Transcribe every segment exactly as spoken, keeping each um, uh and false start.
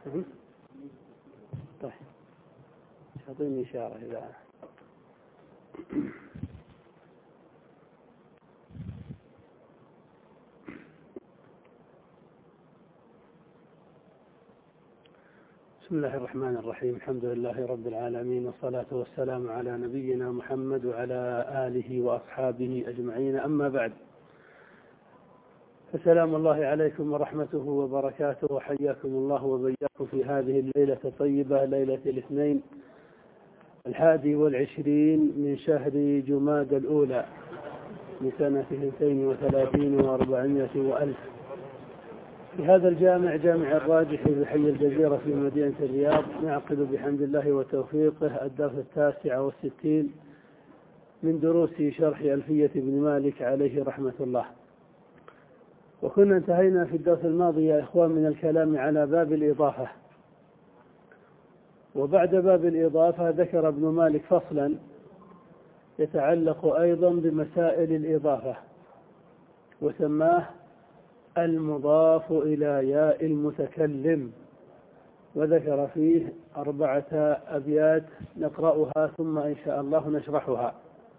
طيب أعطيني إشارة إذا بسم الله الرحمن الرحيم. الحمد لله رب العالمين، والصلاة والسلام على نبينا محمد وعلى آله وأصحابه أجمعين، أما بعد، فسلام الله عليكم ورحمته وبركاته، وحياكم الله وبياكم في هذه الليلة الطيبة، ليلة الاثنين الحادي والعشرين من شهر جماد الأولى من سنة اثنتين وثلاثين وأربعمائة وألف، في هذا الجامع، جامع الراجح بحي الجزيرة في مدينة الرياض، نعقد بحمد الله وتوفيقه الدرس التاسع والستين من دروس شرح ألفية بن مالك عليه رحمة الله. وكنا انتهينا في الدرس الماضي يا إخوان من الكلام على باب الإضافة، وبعد باب الإضافة ذكر ابن مالك فصلا يتعلق أيضا بمسائل الإضافة، وسماه المضاف إلى ياء المتكلم، وذكر فيه أربعة أبيات نقرأها ثم إن شاء الله نشرحها.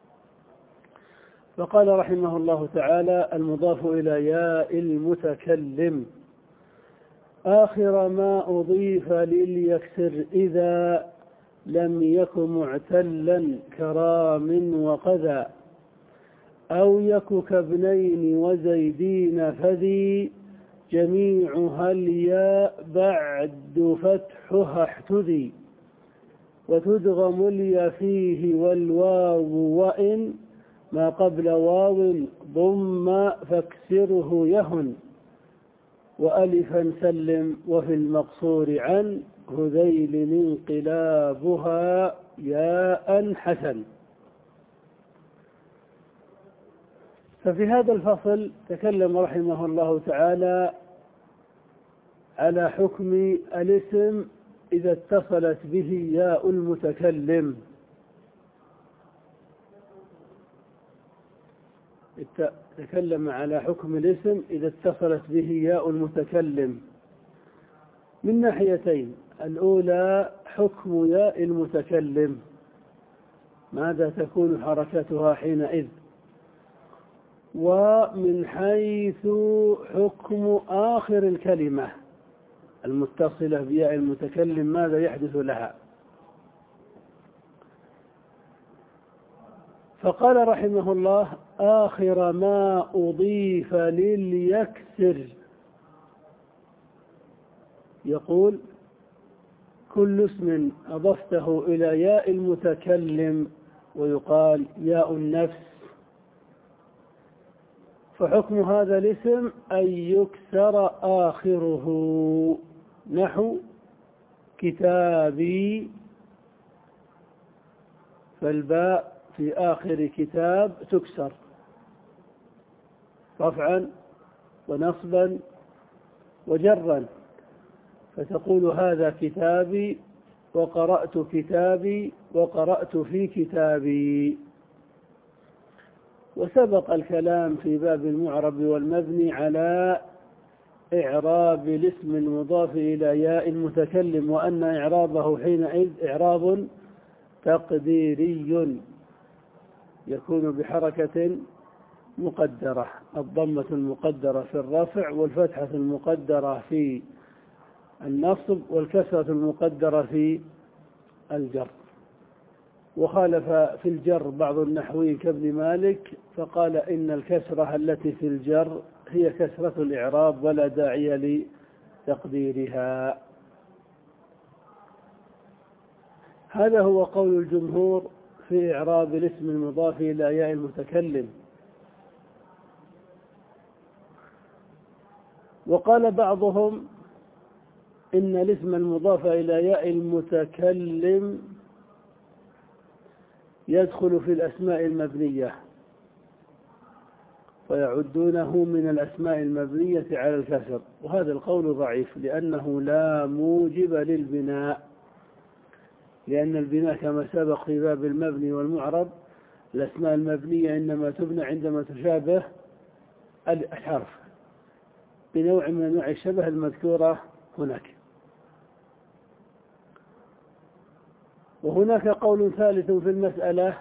فقال رحمه الله تعالى: المضاف إلى ياء المتكلم آخر ما أضيف لليكسر إذا لم يك معتلا كرام وقذا، أو يك كابنين وزيدين فذي جميعها الياء بعد فتحها احتذي، وتدغم الياء فيه والواو وإن ما قبل واو ضم فاكسره يهن، وألفا سلم وفي المقصور عن هذيل انقلابها ياء حسن. ففي هذا الفصل تكلم رحمه الله تعالى على حكم الاسم إذا اتصلت به ياء المتكلم. تكلم على حكم الاسم إذا اتصلت به ياء المتكلم من ناحيتين: الأولى حكم ياء المتكلم، ماذا تكون حركتها حينئذ، ومن حيث حكم آخر الكلمة المتصلة بياء المتكلم ماذا يحدث لها. فقال رحمه الله: آخر ما أضيف لليكسر، يقول: كل اسم أضفته إلى ياء المتكلم ويقال ياء النفس، فحكم هذا الاسم أن يكسر آخره، نحو كتابي، فالباء في آخر كتاب تكسر رفعا ونصبا وجرا، فتقول هذا كتابي، وقرأت كتابي، وقرأت في كتابي. وسبق الكلام في باب المعرب والمبني على إعراب الاسم المضاف إلى ياء المتكلم، وأن إعرابه حينئذ إعراب تقديري يكون بحركة مقدرة، الضمة المقدرة في الرفع، والفتحة المقدرة في النصب، والكسرة المقدرة في الجر. وخالف في الجر بعض النحويين كابن مالك، فقال إن الكسرة التي في الجر هي كسرة الإعراب ولا داعي لتقديرها. هذا هو قول الجمهور في إعراب الاسم المضاف إلى ياء المتكلم. وقال بعضهم إن الاسم المضاف إلى ياء المتكلم يدخل في الأسماء المبنية، ويعدونه من الأسماء المبنية على الكسر، وهذا القول ضعيف، لأنه لا موجب للبناء، لأن البناء كما سبق في باب المبني والمعرب الأسماء المبنية إنما تبنى عندما تشابه الحرف بنوع من أنواع الشبه المذكورة هناك. وهناك قول ثالث في المسألة،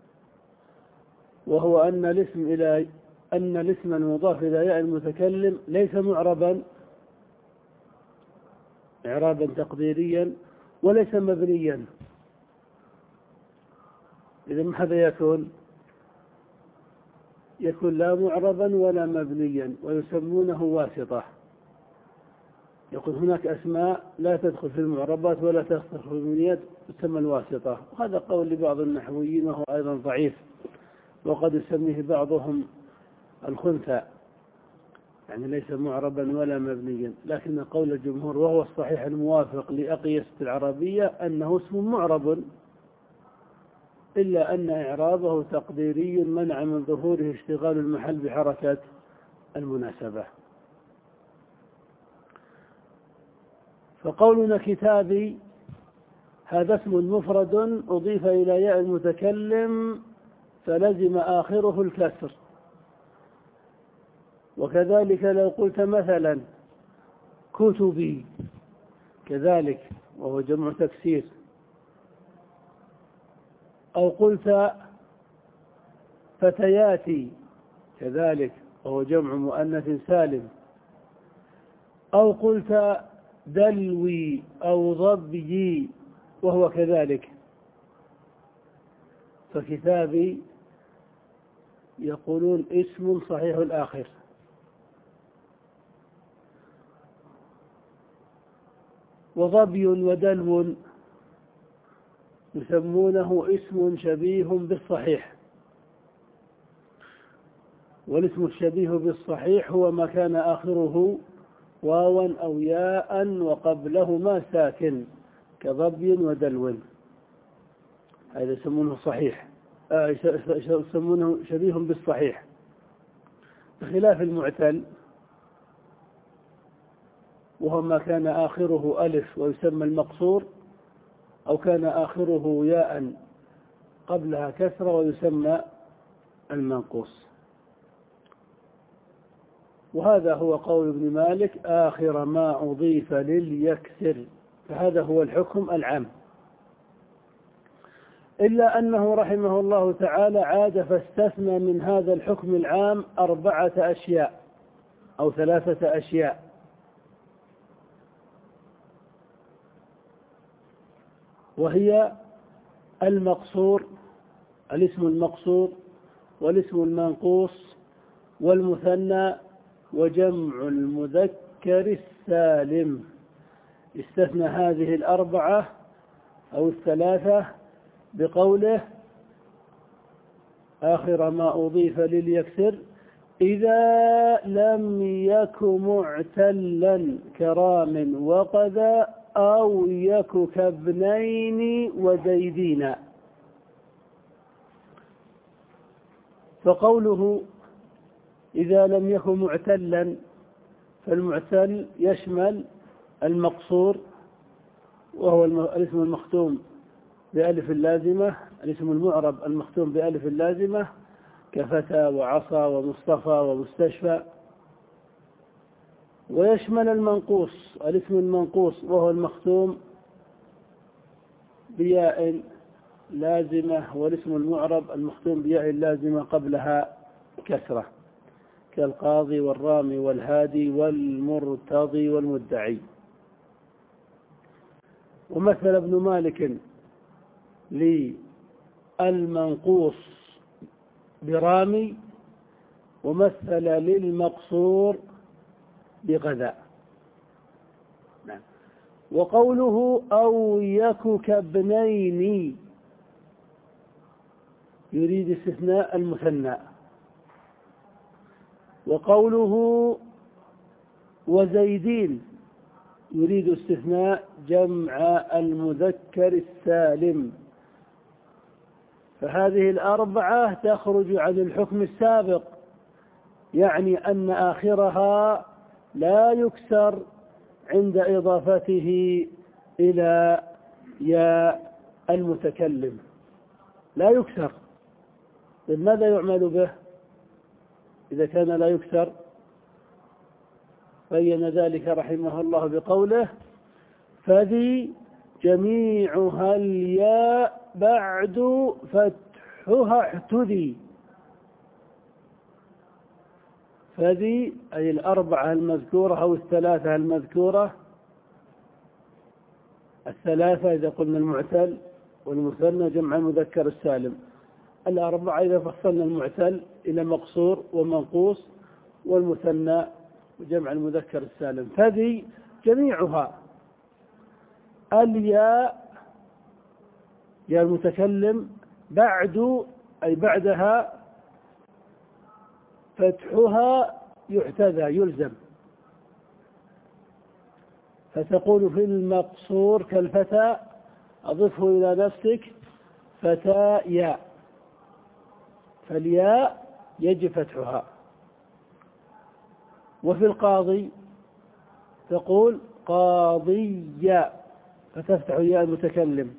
وهو أن الاسم إلى أن الاسم المضاف إلى ياء المتكلم ليس معربا إعرابا تقديريا وليس مبنيا. إذا ماذا يكون؟ يكون لا معربا ولا مبنيا، ويسمونه واسطة. يقول هناك أسماء لا تدخل في المعربات ولا تدخل في المبنيات، تسمى الواسطة. وهذا قول لبعض النحويين وهو أيضا ضعيف، وقد يسميه بعضهم الخنثى، يعني ليس معربا ولا مبنيا. لكن قول الجمهور وهو الصحيح الموافق لأقيسة العربية أنه اسم معرب، إلا أن إعرابه تقديري منع من ظهوره اشتغال المحل بحركة المناسبة. فقولنا كتابي هذا اسم مفرد أضيف إلى ياء المتكلم فلزم آخره الكسر. وكذلك لو قلت مثلا كتبي كذلك وهو جمع تكسير، أو قلت فتياتي كذلك وهو جمع مؤنث سالم، أو قلت دلوي أو ضبي وهو كذلك. فكتابي يقولون اسم صحيح الآخر، وضبي ودلو يسمونه اسم شبيه بالصحيح. والاسم الشبيه بالصحيح هو ما كان آخره واوا أو ياء وقبلهما ساكن كضبي ودلو، هذا يسمونه صحيح، يسمونه شبيه بالصحيح، بخلاف المعتل وهو ما كان آخره ألف ويسمى المقصور، أو كان آخره ياء قبلها كسرة ويسمى المنقوص. وهذا هو قول ابن مالك آخر ما أضيف لليكسر، فهذا هو الحكم العام. إلا أنه رحمه الله تعالى عاد فاستثنى من هذا الحكم العام أربعة أشياء أو ثلاثة أشياء. وهي المقصور، الاسم المقصور، والاسم المنقوص، والمثنى، وجمع المذكر السالم. استثنى هذه الأربعة أو الثلاثة بقوله آخر ما أضيف لليكسر إذا لم يك معتلا كرام وقذا أو يك كابنين وزيدين. فقوله إذا لم يكن معتلا، فالمعتل يشمل المقصور وهو الاسم المختوم بألف اللازمة، الاسم المعرب المختوم بألف اللازمة كفتى وعصا ومصطفى ومستشفى. ويشمل المنقوص، الاسم المنقوص وهو المختوم بياء لازمة، والاسم المعرب المختوم بياء لازمة قبلها كسرة كالقاضي والرامي والهادي والمرتضي والمدعي. ومثل ابن مالك للمنقوص برامي، ومثل للمقصور بغذاء. نعم. وقوله أو يك كابنين يريد استثناء المثنى. وقوله وزيدين يريد استثناء جمع المذكر السالم. فهذه الأربعة تخرج عن الحكم السابق، يعني أن آخرها لا يكسر عند إضافته إلى ياء المتكلم، لا يكسر. ماذا يعمل به إذا كان لا يكسر؟ بين ذلك رحمه الله بقوله فذي جميعها الياء بعد فتحها احتذي. فذي أي الأربعة المذكورة أو الثلاثة المذكورة، الثلاثة إذا قلنا المعتل والمثنى جمع المذكر السالم، الأربعة إذا فصلنا المعتل إلى مقصور ومنقوص والمثنى وجمع المذكر السالم. فذي جميعها الياء يا المتكلم بعد أي بعدها فتحها يحتذى يلزم. فتقول في المقصور كالفتى أضفه إلى نفسك فتى ياء، فالياء يجب فتحها. وفي القاضي تقول قاضيا فتفتح ياء المتكلم.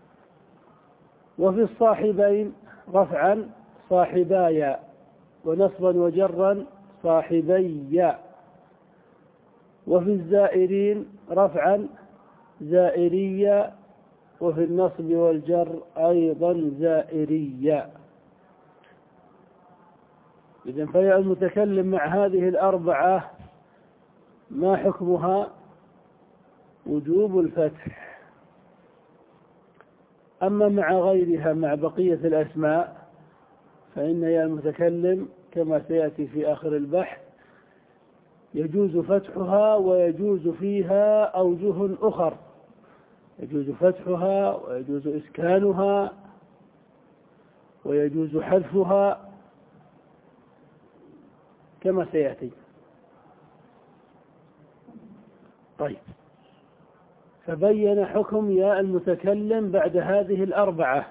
وفي الصاحبين رفعا صاحبايا ونصبا وجرا صاحبيا. وفي الزائرين رفعا زائريا وفي النصب والجر أيضا زائريا. إذن فياء المتكلم مع هذه الأربعة ما حكمها؟ وجوب الفتح. أما مع غيرها مع بقية الأسماء فإن ياء المتكلم كما سيأتي في آخر البحث يجوز فتحها ويجوز فيها أوجه أخر، يجوز فتحها ويجوز إسكانها ويجوز حذفها كما سيأتي. طيب، فبين حكم ياء المتكلم بعد هذه الأربعة.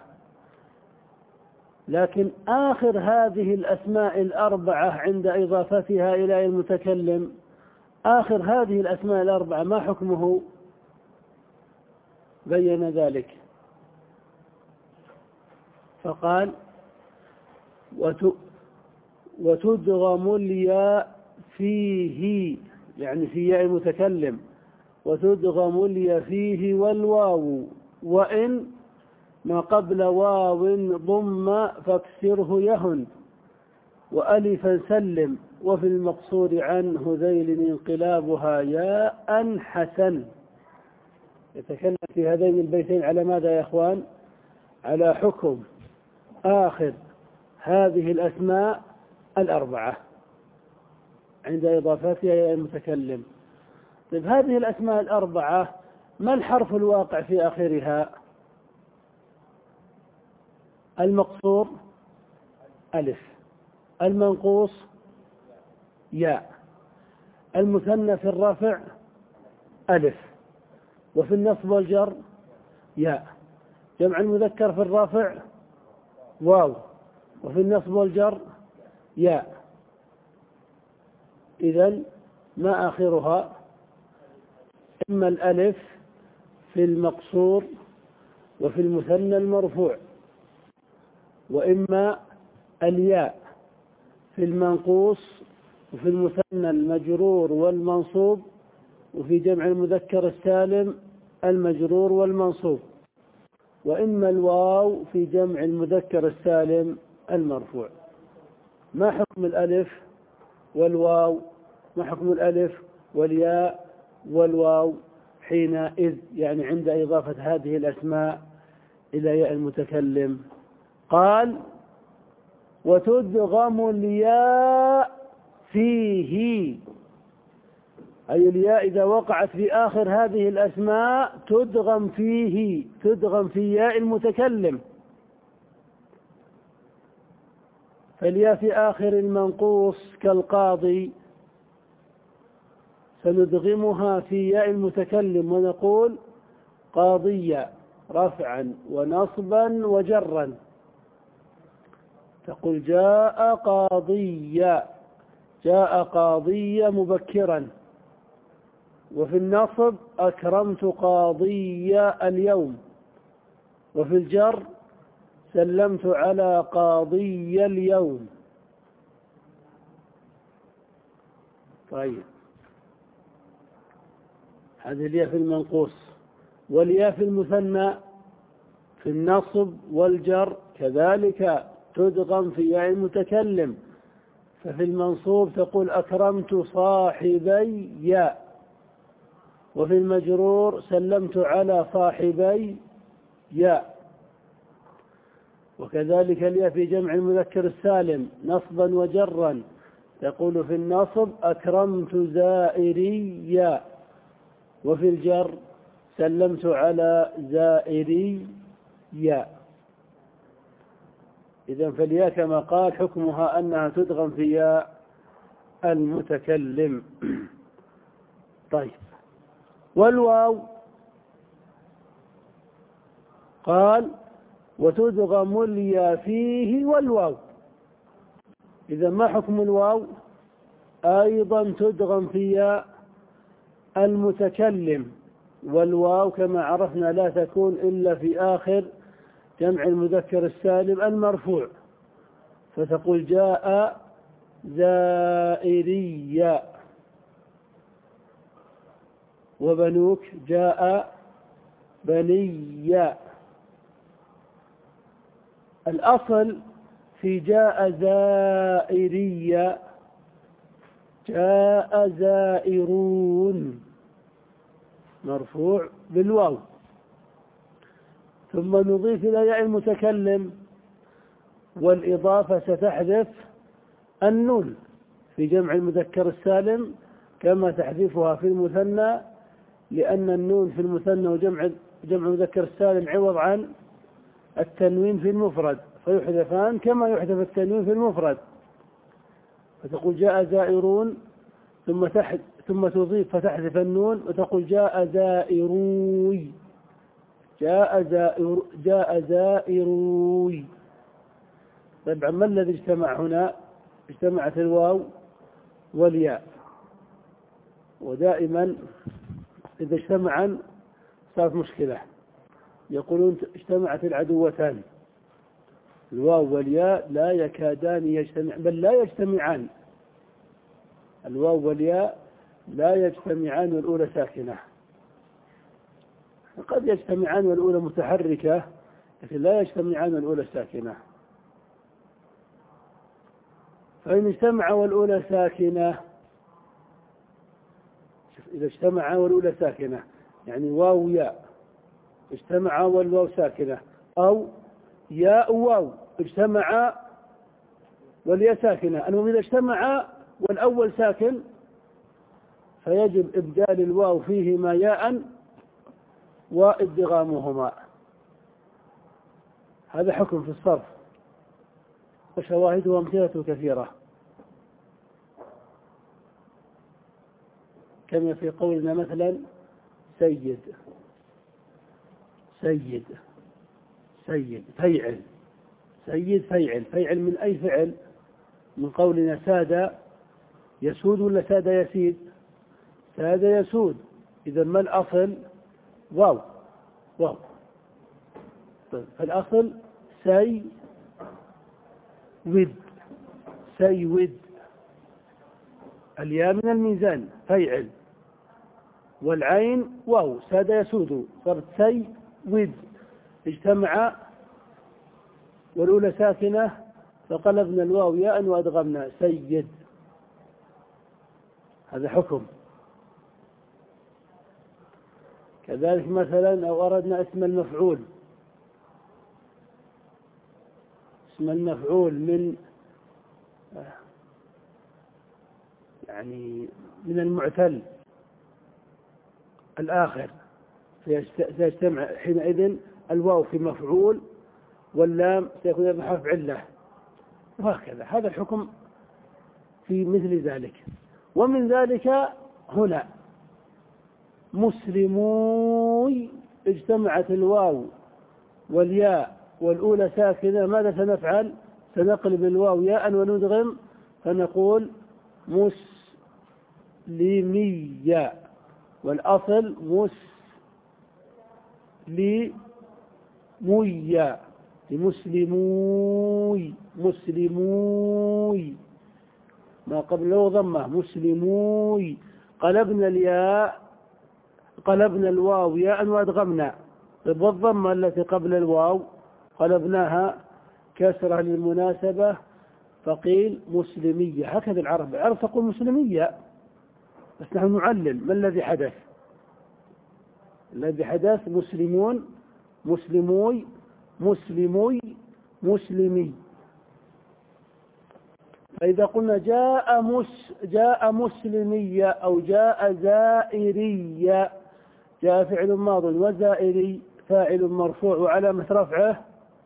لكن آخر هذه الأسماء الأربعة عند إضافتها إلى المتكلم، آخر هذه الأسماء الأربعة ما حكمه؟ بين ذلك فقال وتدغم الياء فيه، يعني في ياء المتكلم، وتدغم الياء فيه والواو، وإن ما قبل واو ضم فاكسره يهن، وألفا سلم، وفي المقصور عنه ذيل انقلابها ياء حسن. يتكلم في هذين البيتين على ماذا يا إخوان؟ على حكم آخر هذه الأسماء الأربعة عند إضافتها إلى المتكلم. طيب، هذه الأسماء الأربعة ما الحرف الواقع في آخرها؟ المقصور ألف، المنقوص ياء، المثنى في الرفع ألف، وفي النصب والجر ياء، جمع المذكر في الرفع واو، وفي النصب والجر ياء. إذن ما آخرها؟ إما الألف في المقصور وفي المثنى المرفوع، وإما الياء في المنقوص وفي المثنى المجرور والمنصوب وفي جمع المذكر السالم المجرور والمنصوب، وإما الواو في جمع المذكر السالم المرفوع. ما حكم الألف والواو؟ ما حكم الألف والياء والواو حينئذ، يعني عند إضافة هذه الأسماء إلى ياء المتكلم؟ قال وتدغم الياء فيه، أي الياء إذا وقعت في آخر هذه الأسماء تدغم فيه، تدغم في ياء المتكلم. فالياء في آخر المنقوص كالقاضي سندغمها في ياء المتكلم ونقول قاضية رفعا ونصبا وجرا. تقول جاء قاضيا، جاء قاضيا مبكرا. وفي النصب أكرمت قاضيا اليوم. وفي الجر سلمت على قاضي اليوم. طيب، هذه الياء في المنقوص. والياء في المثنى في النصب والجر كذلك تدغم في ياء المتكلم، ففي المنصوب تقول أكرمت صاحبي ياء، وفي المجرور سلمت على صاحبي ياء. وكذلك الياء في جمع المذكر السالم نصبا وجرا تقول في النصب أكرمت زائري ياء، وفي الجر سلمت على زائري ياء. إذن فالياء كما قال حكمها أنها تدغم في ياء المتكلم. طيب، والواو قال وتدغم الياء فيه والواو. إذا ما حكم الواو؟ أيضا تدغم في ياء المتكلم، والواو كما عرفنا لا تكون إلا في آخر جمع المذكر السالم المرفوع، فتقول جاء زائري وبنوك جاء بني. الأصل في جاء زائري جاء زائرون مرفوع بالواو، ثم نضيف إلى ياء المتكلم، والإضافة ستحذف النون في جمع المذكر السالم كما تحذفها في المثنى، لأن النون في المثنى وجمع جمع المذكر السالم عوض عن التنوين في المفرد، فيحذفان كما يحذف التنوين في المفرد. فتقول جاء زائرون ثم تحذف ثم تضيف فتحذف النون وتقول جاء زائروي جاء زائر جاء زائروي. طبعا ما الذي اجتمع هنا؟ اجتمعت الواو والياء، ودائما إذا اجتمعا صارت مشكلة، يقولون اجتمعت العدوتان، الواو والياء لا يكادان يجتمع، بل لا يجتمعان. الواو والياء لا يجتمعان والأولى ساكنة، قد يجتمعان والأولى متحركة، لكن لا يجتمعان والأولى ساكنة. فإن اجتمع والأولى ساكنة، إذا اجتمع والأولى ساكنة يعني واو ياء اجتمع والواو ساكنة، أو ياء واو اجتمع والياء ساكنة. المهم إذا اجتمع والأول ساكن فيجب إبدال الواو فيهما ياء وادغامهما. هذا حكم في الصرف، وشواهده وامثلته كثيرة، كما في قولنا مثلا سيد سيد سيد فيعل سيد فيعل فيعل من أي فعل؟ من قولنا ساد يسود ولا ساد يسيد؟ ساد يسود. إذا ما الأصل؟ واو واو. فالأصل سي ود سي ود. الياء من الميزان فيعل، والعين واو ساد يسود، صارت سي ود. اجتمع والأولى ساكنة فقلبنا الواو ياء وأدغمنا سيد. هذا حكم. كذلك مثلا أو أردنا اسم المفعول، اسم المفعول من يعني من المعتل الآخر، سيجتمع حينئذ الواو في مفعول واللام سيكون بحرف علة، وهكذا. هذا الحكم في مثل ذلك. ومن ذلك هنا مسلموي اجتمعت الواو والياء والأولى ساكنة، ماذا سنفعل؟ سنقلب الواو ياء وندغم فنقول مسلمية، والأصل مسلموية مسلموي مسلموي ما قبله ضمه مسلموي. قلبنا الياء قلبنا الواو ياء وأدغمنا، والضمة التي قبل الواو قلبناها كسرة للمناسبة فقيل مسلمية. هكذا العرب، العرب تقول مسلمية، بس نحن نعلل ما الذي حدث. الذي حدث مسلمون، مسلموي، مسلموي، مسلمي. فإذا قلنا جاء مس جاء مسلمية أو جاء زائرية، جاء فعل ماض وزائري فاعل مرفوع وعلامة رفعه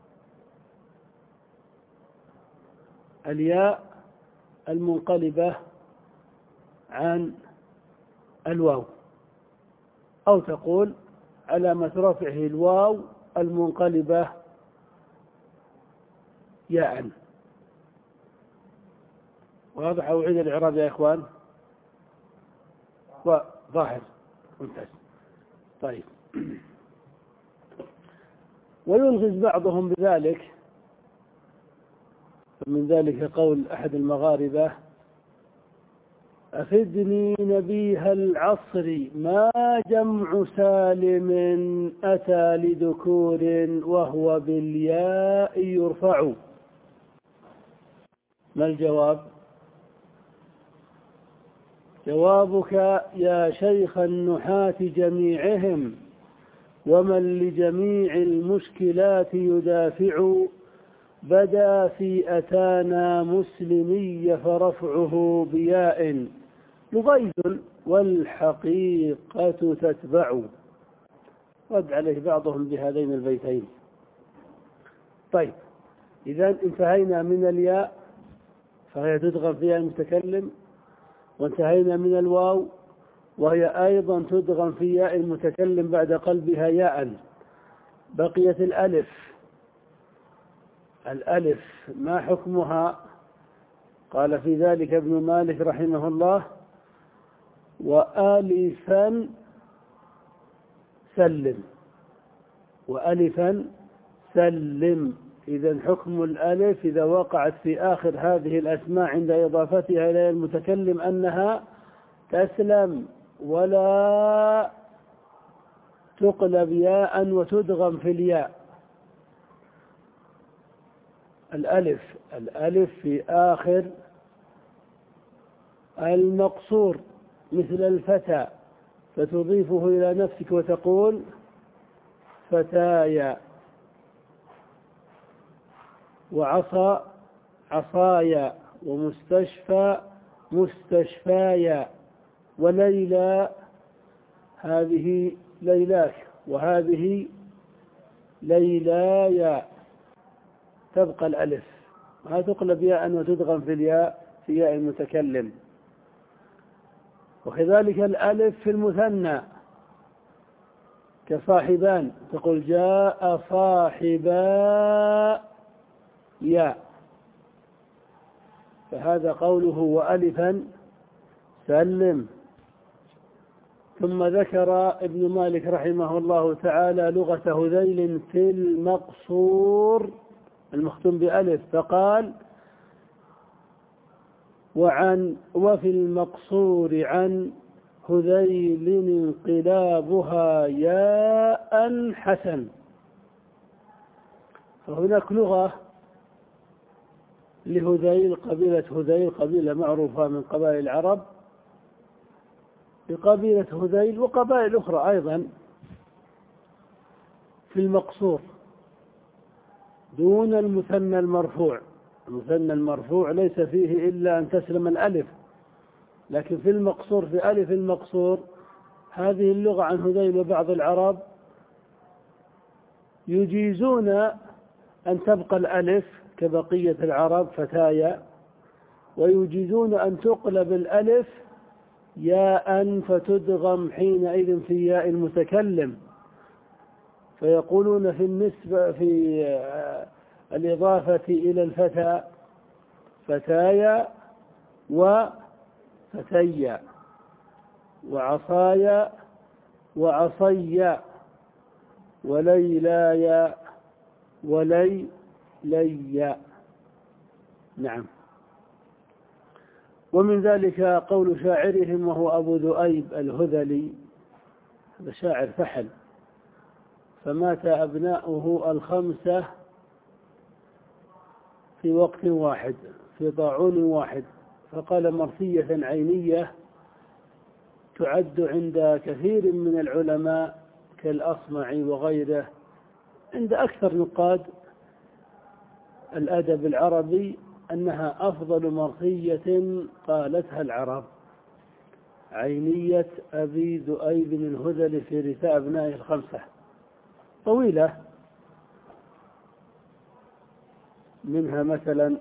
الياء المنقلبة عن الواو، أو تقول علامة رفعه الواو المنقلبة ياء. واضح؟ أعيد الإعراب يا إخوان. ظاهر، ممتاز. طيب، ويلغز بعضهم بذلك، من ذلك قول أحد المغاربة: أفدني نبيه العصر ما جمع سالم أتى لذكور وهو بالياء يرفع. ما الجواب؟ جوابك يا شيخ النحاة جميعهم ومن لجميع المشكلات يدافع، بدا في أتانا مسلمي فرفعه بياء لغيث والحقيقة تتبع. رد عليه بعضهم بهذين البيتين. طيب، إذا انتهينا من الياء فهي تدغم فيها المتكلم، وانتهينا من الواو وهي أيضا تدغم في ياء المتكلم بعد قلبها ياء. بقيت الألف. الألف ما حكمها؟ قال في ذلك ابن مالك رحمه الله: وألفا سلم، وألفا سلم. إذا حكم الألف إذا وقعت في آخر هذه الأسماء عند إضافتها إلى المتكلم أنها تسلم ولا تقلب ياء وتدغم في الياء. الألف الألف في آخر المقصور مثل الفتى، فتضيفه إلى نفسك وتقول فتايا، وعصى عصايا، ومستشفى مستشفايا، وليلى هذه ليلاك، وهذه ليلايا. تبقى الألف ما تقلب ياء وتدغم في الياء في ياء المتكلم. وكذلك الألف في المثنى كصاحبان، تقول جاء صاحبا ياء، فهذا قوله وألفا سلم. ثم ذكر ابن مالك رحمه الله تعالى لغة هذيل في المقصور المختوم بألف، فقال: وعن وفي المقصور عن هذيل انقلابها ياء حسن. فهناك لغة لهذيل، قبيلة هذيل قبيلة معروفة من قبائل العرب، لقبيلة هذيل وقبائل أخرى أيضا في المقصور دون المثنى المرفوع. المثنى المرفوع ليس فيه إلا أن تسلم الألف، لكن في المقصور في ألف المقصور هذه اللغة عن هذيل وبعض العرب يجيزون أن تبقى الألف كبقية العرب فتايا، ويجيزون أن تقلب الألف ياء فتدغم حينئذ في ياء المتكلم، فيقولون في النسبة في الإضافة إلى الفتى فتايا وفتيا، وعصايا وعصيا، وليلايا وليليا. نعم. ومن ذلك قول شاعرهم وهو أبو ذؤيب الهذلي: هذا شاعر فحل. فمات أبناؤه الخمسة في وقت واحد في طاعون واحد، فقال مرثية عينية تعد عند كثير من العلماء كالأصمعي وغيره، عند أكثر نقاد الأدب العربي، أنها أفضل مرثية قالتها العرب، عينية أبي ذؤيب الهذلي في رثاء أبنائه الخمسة، طويلة. منها مثلا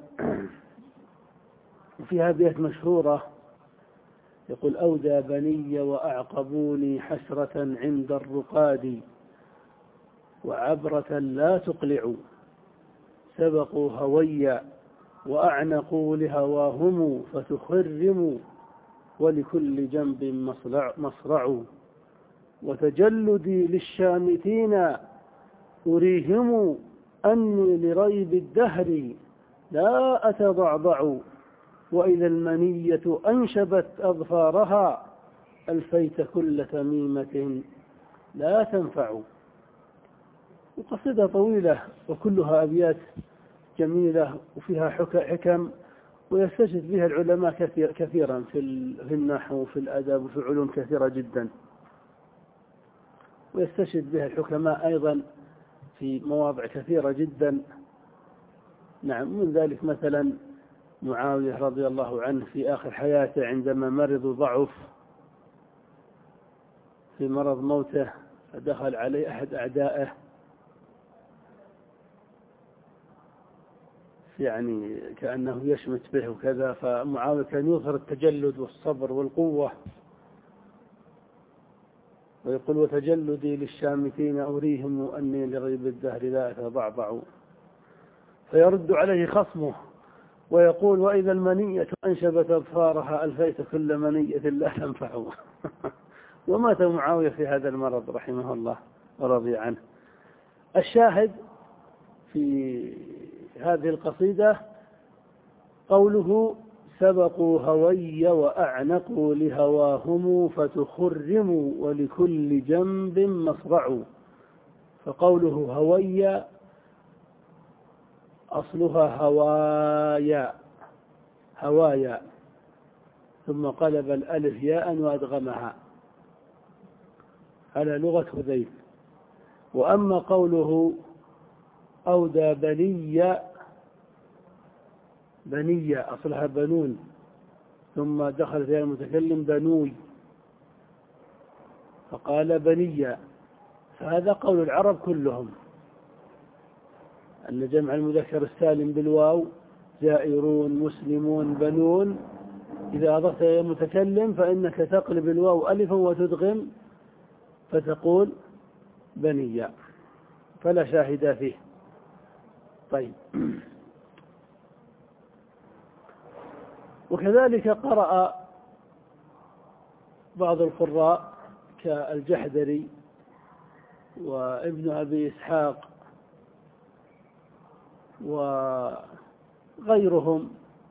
وفيها بيت مشهورة يقول: أودى بني وأعقبوني حسرة عند الرقاد، وعبرة لا تقلع، سبقوا هويا وأعنقوا لهواهم، فتخرموا ولكل جنب مصرع, مصرع وتجلدي للشامتين أريهم أني لريب الدهر لا أتضعضع، وإذا المنية أنشبت أظفارها ألفيت كل تميمة لا تنفع. وقصيدة طويلة وكلها أبيات جميلة وفيها حكم، ويستشهد بها العلماء كثير كثيرا في النحو وفي الأدب وفي علوم كثيرة جدا، ويستشهد بها الحكماء أيضا في مواضع كثيرة جدا. نعم، من ذلك مثلا معاوية رضي الله عنه في آخر حياته عندما مرض وضعف في مرض موته، فدخل عليه أحد أعدائه يعني كأنه يشمت به وكذا، فمعاوية كان يظهر التجلد والصبر والقوة، ويقول: وتجلدي للشامتين أريهم أني لغيب الدهر لا أتضعضع. فيرد عليه خصمه ويقول: وإذا المنية أنشبت أظفارها ألفيت كل منية لا تنفع. ومات معاوية في هذا المرض رحمه الله ورضي عنه. الشاهد في هذه القصيدة قوله: سبقوا هوي وأعنقوا لهواهم، فتخرموا ولكل جنب مصرع. فقوله هوي أصلها هوايا هوايا، ثم قلب الألف ياء وأدغمها على لغة هذيل. وأما قوله أودى بني، بنية أصلها بنون، ثم دخل فيها المتكلم بنوي فقال بنية، فهذا قول العرب كلهم، أن جمع المذكر السالم بالواو زائرون مسلمون بنون، إذا أضفت إلى المتكلم فإنك تقلب الواو ألفا وتدغم فتقول بنية، فلا شاهد فيه. طيب، وكذلك قرأ بعض القراء كالجحدري وابن أبي إسحاق وغيرهم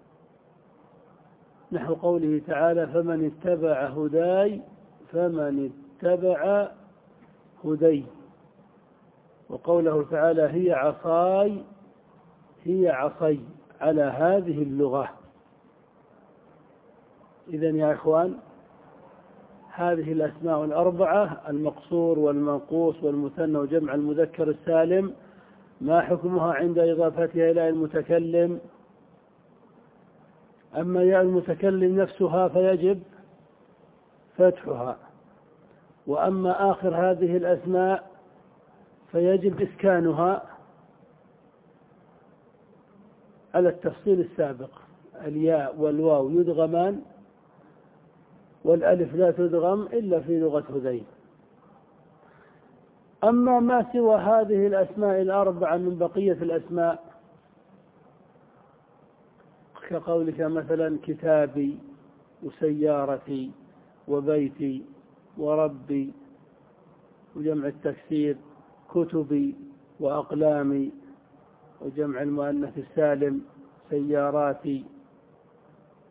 نحو قوله تعالى: فمن اتبع هداي فمن اتبع هدي، وقوله تعالى: هي عصاي هي عصي، على هذه اللغة. إذن يا إخوان، هذه الأسماء الأربعة المقصور والمنقوص والمثنى وجمع المذكر السالم ما حكمها عند إضافتها إلى المتكلم؟ أما ياء المتكلم نفسها فيجب فتحها، وأما آخر هذه الأسماء فيجب إسكانها على التفصيل السابق، الياء والواو يدغمان والألف لا تدغم إلا في لغة هذيل. أما ما سوى هذه الأسماء الأربعة من بقية الأسماء كقولك مثلا كتابي وسيارتي وبيتي وربي، وجمع التكسير كتبي وأقلامي، وجمع المؤنث السالم سياراتي،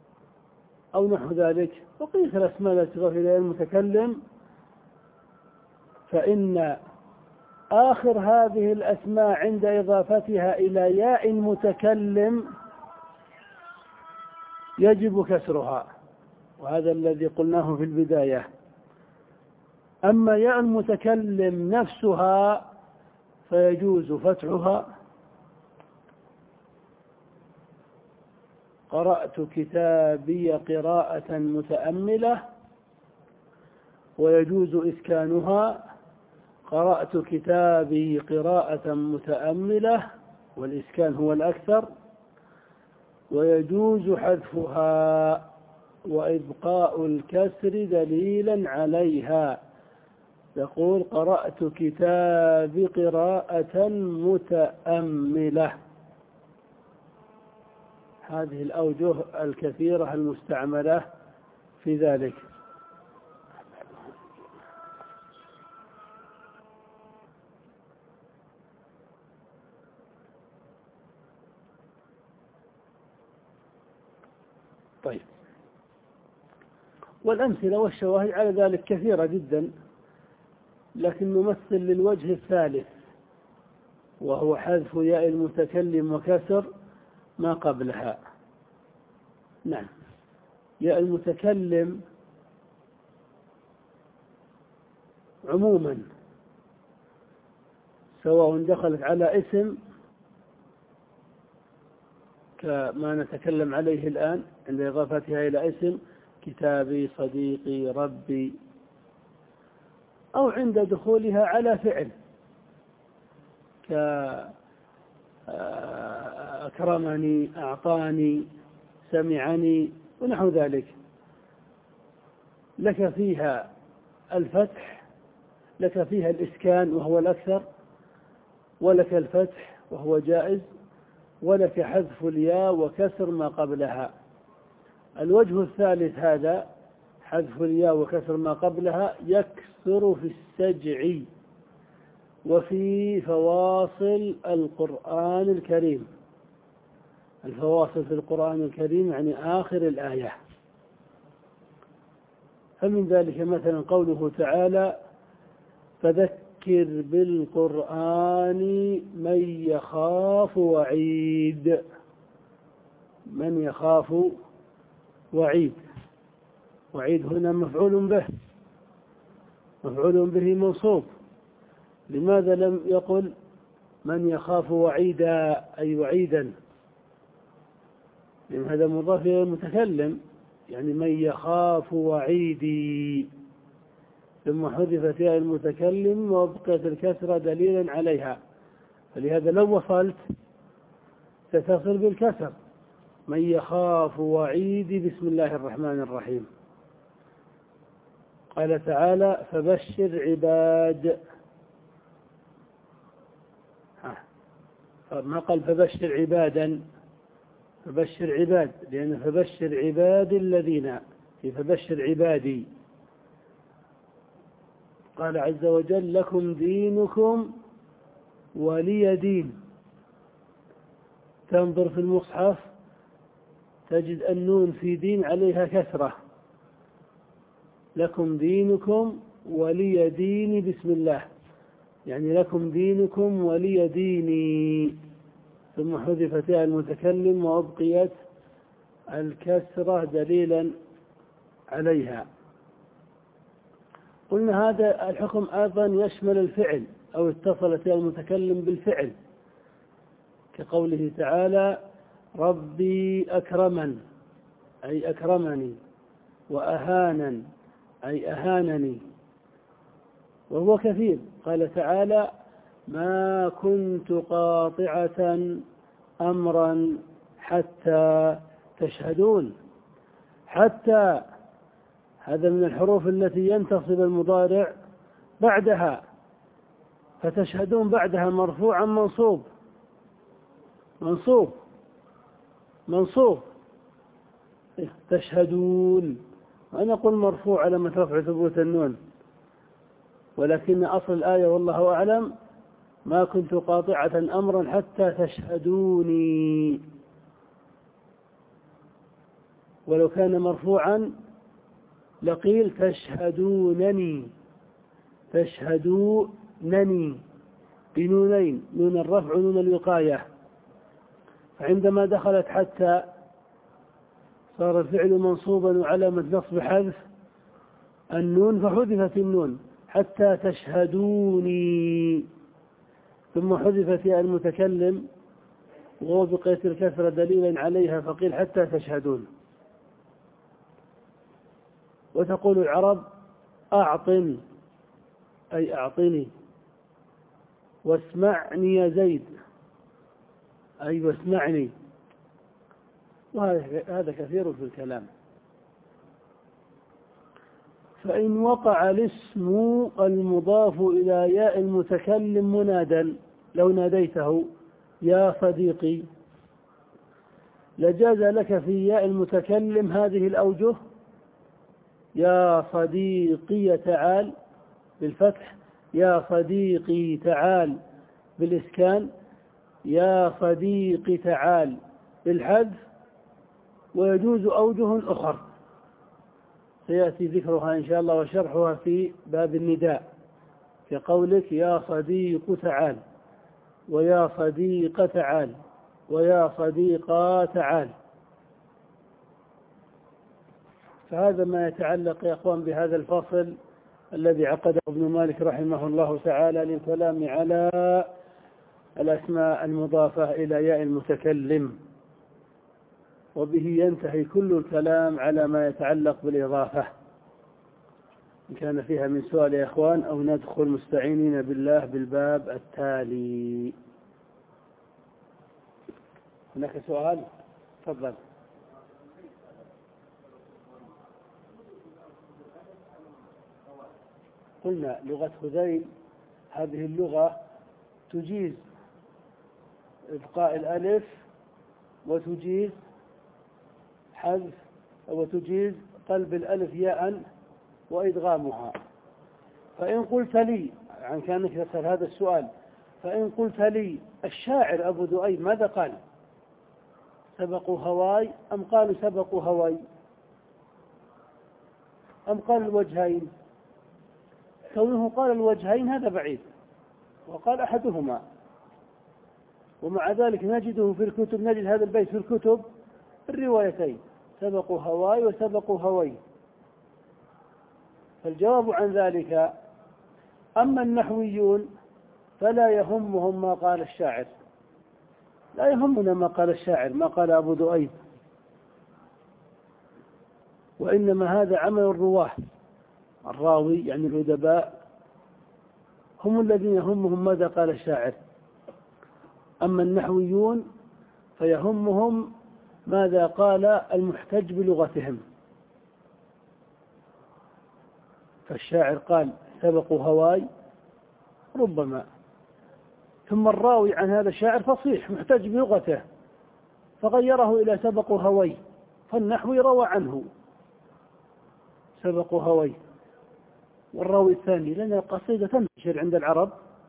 أو نحو ذلك. بقية الأسماء التي تضاف إليها المتكلم فإن آخر هذه الأسماء عند إضافتها إلى ياء متكلم يجب كسرها، وهذا الذي قلناه في البداية. أما ياء المتكلم نفسها فيجوز فتحها، قرأت كتابي قراءة متأملة، ويجوز إسكانها، قرأت كتابي قراءة متأملة، والإسكان هو الأكثر، ويجوز حذفها وإبقاء الكسر دليلا عليها. يقول قرأت كتابي قراءة متأملة. هذه الأوجه الكثيرة المستعملة في ذلك. طيب، والأمثلة والشواهد على ذلك كثيرة جدا، لكن نمثل للوجه الثالث، وهو حذف ياء المتكلم وكسر ما قبلها. نعم، ياء المتكلم عموما سواء دخلت على اسم كما نتكلم عليه الآن عند إضافتها إلى اسم كتابي، صديقي، ربي، أو عند دخولها على فعل كأكرمني، أعطاني، سمعني ونحو ذلك. لك فيها الفتح، لك فيها الإسكان وهو الأكثر، ولك الفتح وهو جائز، ولك حذف الياء وكسر ما قبلها. الوجه الثالث هذا حذف الياء وكسر ما قبلها يكثر في السجع وفي فواصل القرآن الكريم. الفواصل في القرآن الكريم يعني آخر الآية. فمن ذلك مثلا قوله تعالى فذكر بالقرآن من يخاف وعيد. من يخاف وعيد، وعيد هنا مفعول به، مفعول به منصوب. لماذا لم يقل من يخاف وعيدا أي وعيدا؟ لأن هذا مضاف إلى المتكلم، يعني من يخاف وعيدي، ثم حذفت ياء المتكلم وبقيت الكسرة دليلا عليها، فلهذا لو وصلت ستصل بالكسر من يخاف وعيدي بسم الله الرحمن الرحيم. قال تعالى فبشر عباد، ما قال فبشر عبادا، فبشر عباد، لأن فبشر عباد الذين في فبشر عبادي. قال عز وجل لكم دينكم ولي دين. تنظر في المصحف تجد النون في دين عليها كسرة، لكم دينكم ولي دين بسم الله، يعني لكم دينكم ولي ديني، ثم حذفت ياء المتكلم وأبقيت الكسرة دليلا عليها. قلنا هذا الحكم أيضا يشمل الفعل أو اتصلت ياء المتكلم بالفعل، كقوله تعالى ربي أكرمن أي أكرمني، وأهانا أي أهانني، وهو كثير. قال تعالى ما كنت قاطعة أمرا حتى تشهدون. حتى هذا من الحروف التي ينتصب المضارع بعدها، فتشهدون بعدها مرفوعا منصوب منصوب منصوب تشهدون. وأنا أقول مرفوع على رفع ثبوت النون، ولكن أصل الآية والله أعلم ما كنت قاطعة أمرا حتى تشهدوني، ولو كان مرفوعا لقيل تشهدونني، تشهدونني بنونين، نون الرفع ونون الوقاية. فعندما دخلت حتى صار الفعل منصوبا وعلامة نصب حذف النون، فحذفت النون حتى تشهدوني، ثم حذفت ياء المتكلم وبقيت الكسرة دليلا عليها، فقيل حتى تشهدون. وتقول العرب أعطني أي أعطني، واسمعني يا زيد أي واسمعني، وهذا كثير في الكلام. فإن وقع الاسم المضاف إلى ياء المتكلم منادا، لو ناديته يا صديقي، لجاز لك في ياء المتكلم هذه الأوجه: يا صديقي تعال بالفتح، يا صديقي تعال بالإسكان، يا صديقي تعال بالحذف، ويجوز أوجه أخر سيأتي ذكرها إن شاء الله وشرحها في باب النداء، في قولك يا صديق تعال، ويا صديق تعال، ويا صديقا تعال. فهذا ما يتعلق يا أخوان بهذا الفصل الذي عقده ابن مالك رحمه الله تعالى للكلام على الأسماء المضافة إلى ياء المتكلم، وبه ينتهي كل الكلام على ما يتعلق بالإضافة، إن كان فيها من سؤال يا إخوان، أو ندخل مستعينين بالله بالباب التالي. هناك سؤال؟ تفضل. قلنا لغة هذيل هذه اللغة تجيز إبقاء الألف وتجيز حذف، وتجيز قلب الألف ياء وإدغامها. فإن قلت لي، عن كانك تسأل هذا السؤال، فإن قلت لي الشاعر أبو ذؤيب ماذا قال؟ سبقوا هواي أم قالوا سبقوا هواي أم قال الوجهين؟ كونه قال الوجهين هذا بعيد، وقال أحدهما، ومع ذلك نجده في الكتب، نجد هذا البيت في الكتب الروايتين، سبقوا هواي وسبقوا هوي. فالجواب عن ذلك: أما النحويون فلا يهمهم ما قال الشاعر، لا يهمنا ما قال الشاعر، ما قال أبو ذؤيب، وإنما هذا عمل الرواه، الراوي يعني الأدباء هم الذين يهمهم ماذا قال الشاعر. أما النحويون فيهمهم ماذا قال المحتج بلغتهم. فالشاعر قال سبقوا هواي ربما، ثم الراوي عن هذا الشاعر فصيح محتج بلغته فغيره إلى سبقوا هوي، فالنحوي روى عنه سبقوا هوي. والراوي الثاني لأن القصيدة تنتشر عند العرب،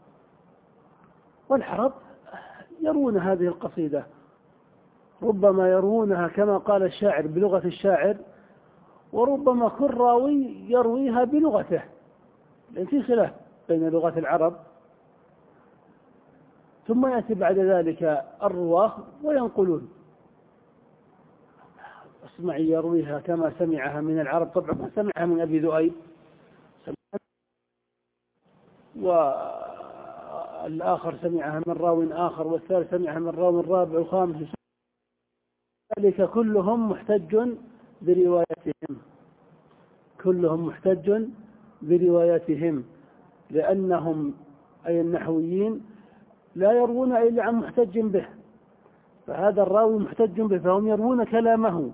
والعرب يروون هذه القصيدة، ربما يروونها كما قال الشاعر بلغة الشاعر، وربما كل راوي يرويها بلغته، لأن في خلاف بين لغة العرب. ثم يأتي بعد ذلك الرواه وينقلون، اسمعي يرويها كما سمعها من العرب، طبعا ما سمعها من أبي ذؤيب، والآخر سمعها من راو آخر، والثالث سمعها من راو رابع وخامس، ذلك كلهم محتج بروايتهم، كلهم محتج بروايتهم، لأنهم أي النحويين لا يروون إلا عن محتج به، فهذا الراوي محتج به، فهم يروون كلامه.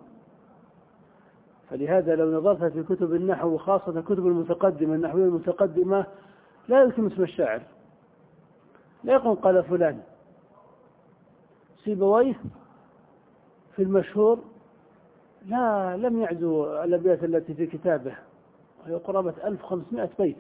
فلهذا لو نظرت في كتب النحو وخاصة كتب المتقدمة النحوية المتقدمة لا يذكر اسم الشاعر، لا يقول قال فلان. سيبويه في المشهور لا لم يعزو الأبيات التي في كتابه، وهي قرابة ألف وخمسمائة بيت،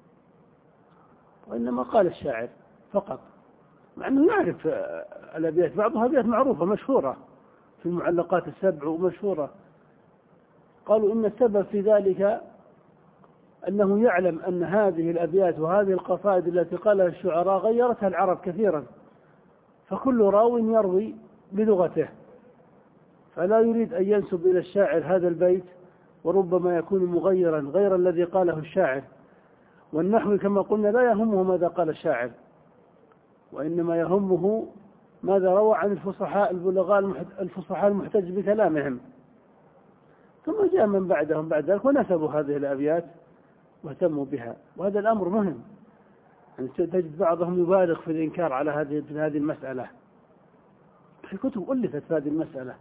وإنما قال الشاعر فقط، مع أنه يعرف الأبيات، بعضها أبيات معروفة مشهورة في المعلقات السبع ومشهورة. قالوا إن السبب في ذلك أنه يعلم أن هذه الأبيات وهذه القصائد التي قالها الشعراء غيرتها العرب كثيرا، فكل راو يروي بلغته، فلا يريد أن ينسب إلى الشاعر هذا البيت وربما يكون مغيرا غير الذي قاله الشاعر. والنحو كما قلنا لا يهمه ماذا قال الشاعر، وإنما يهمه ماذا روى عن الفصحاء البلغاء الفصحاء المحتج بكلامهم. ثم جاء من بعدهم بعد ذلك ونسبوا هذه الأبيات واهتموا بها، وهذا الأمر مهم. يعني تجد بعضهم يبالغ في الإنكار على هذه هذه المسألة، في كتب ألفت في هذه المسألة،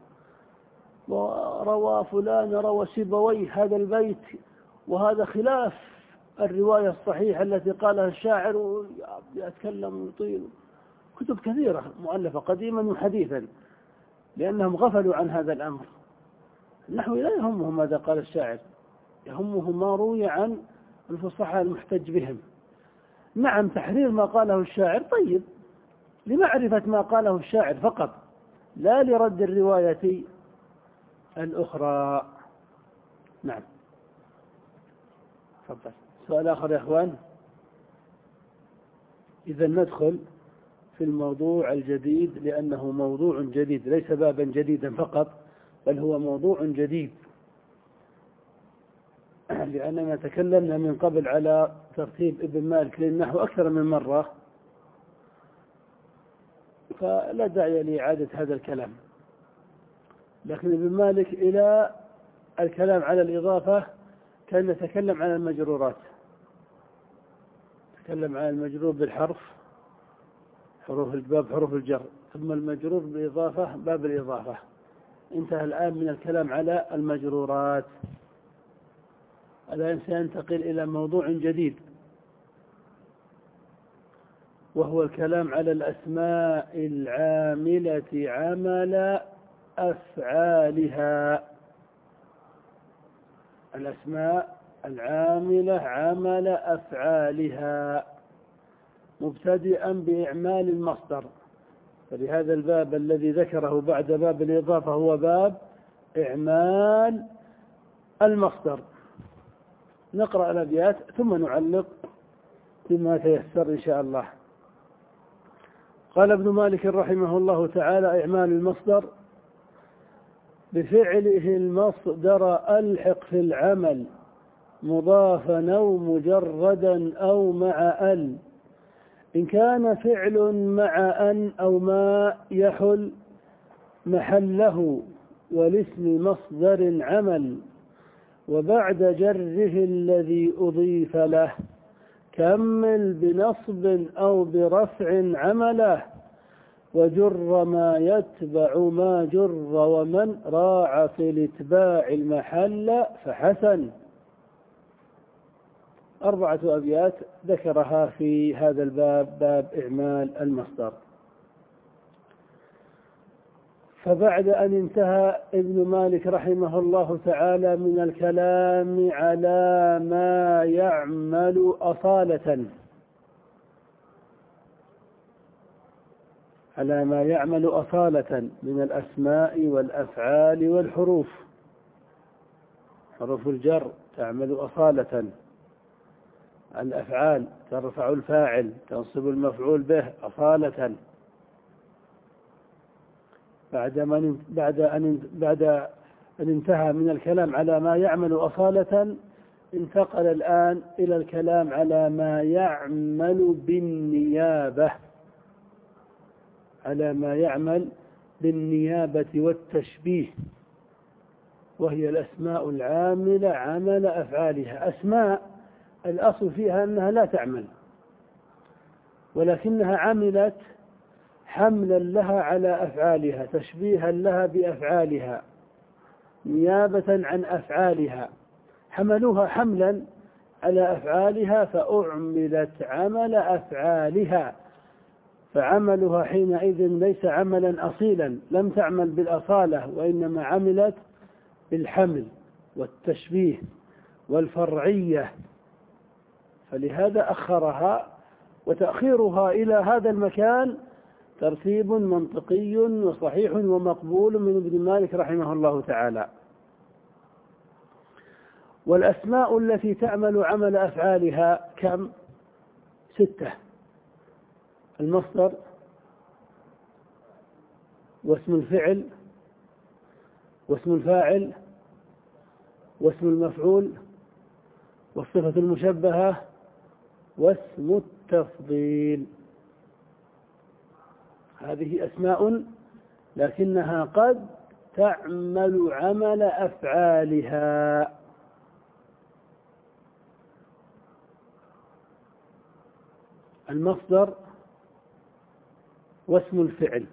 وروى فلان روى سيبويه هذا البيت وهذا خلاف الرواية الصحيحة التي قالها الشاعر، ويتكلم ويطيل. كتب كثيرة مؤلفة قديما وحديثا، لأنهم غفلوا عن هذا الأمر. النحو لا يهمه ماذا قال الشاعر، يهمه ما روي عن الفصحاء المحتج بهم. نعم تحرير ما قاله الشاعر طيب لمعرفة ما قاله الشاعر فقط، لا لرد الرواية الأخرى. نعم تفضل. سؤال آخر يا أخوان. إذا ندخل في الموضوع الجديد، لأنه موضوع جديد ليس بابا جديدا فقط، بل هو موضوع جديد، لأننا تكلمنا من قبل على ترتيب ابن مالك للنحو أكثر من مرة، فلا داعي لإعادة هذا الكلام. لكن ابن مالك إلى الكلام على الإضافة كان يتكلم عن المجرورات، تكلم عن المجرور بالحرف حروف الباب حروف الجر، ثم المجرور بالإضافة باب الإضافة. انتهى الآن من الكلام على المجرورات. الآن سينتقل إلى موضوع جديد، وهو الكلام على الأسماء العاملة عمل أفعالها. الأسماء العاملة عمل أفعالها، مبتدئا بإعمال المصدر. فلهذا الباب الذي ذكره بعد باب الإضافة هو باب إعمال المصدر. نقرأ الأبيات ثم نعلق بما تيسر إن شاء الله. قال ابن مالك رحمه الله تعالى: إعمال المصدر بفعله المصدر ألحق في العمل مضافا أو مجردا أو مع ال، إن كان فعل مع أن أو ما يحل محله والاسم مصدر عمل، وبعد جره الذي أضيف له كمل بنصب أو برفع عمله، وجر ما يتبع ما جر، ومن راع في الاتباع المحل فحسن. أربعة أبيات ذكرها في هذا الباب، باب إعمال المصدر. فبعد أن انتهى ابن مالك رحمه الله تعالى من الكلام على ما يعمل أصالة على ما يعمل أصالة من الأسماء والأفعال والحروف، حروف الجر تعمل أصالة، الأفعال ترفع الفاعل تنصب المفعول به أصالة. بعد من بعد أن بعد أن انتهى من الكلام على ما يعمل أصالة، انتقل الآن إلى الكلام على ما يعمل بالنيابة، على ما يعمل بالنيابة والتشبيه، وهي الأسماء العاملة عمل أفعالها. أسماء الأصل فيها أنها لا تعمل، ولكنها عملت حملا لها على أفعالها، تشبيها لها بأفعالها، نيابة عن أفعالها، حملوها حملا على أفعالها فأعملت عمل أفعالها، فعملها حينئذ ليس عملا أصيلا، لم تعمل بالأصالة، وإنما عملت بالحمل والتشبيه والفرعية. فلهذا أخرها، وتأخيرها إلى هذا المكان ترتيب منطقي وصحيح ومقبول من ابن مالك رحمه الله تعالى. والأسماء التي تعمل عمل أفعالها كم؟ ستة: المصدر، واسم الفعل، واسم الفاعل، واسم المفعول، والصفة المشبهة، واسم التفضيل. هذه أسماء لكنها قد تعمل عمل أفعالها. المصدر واسم الفعل.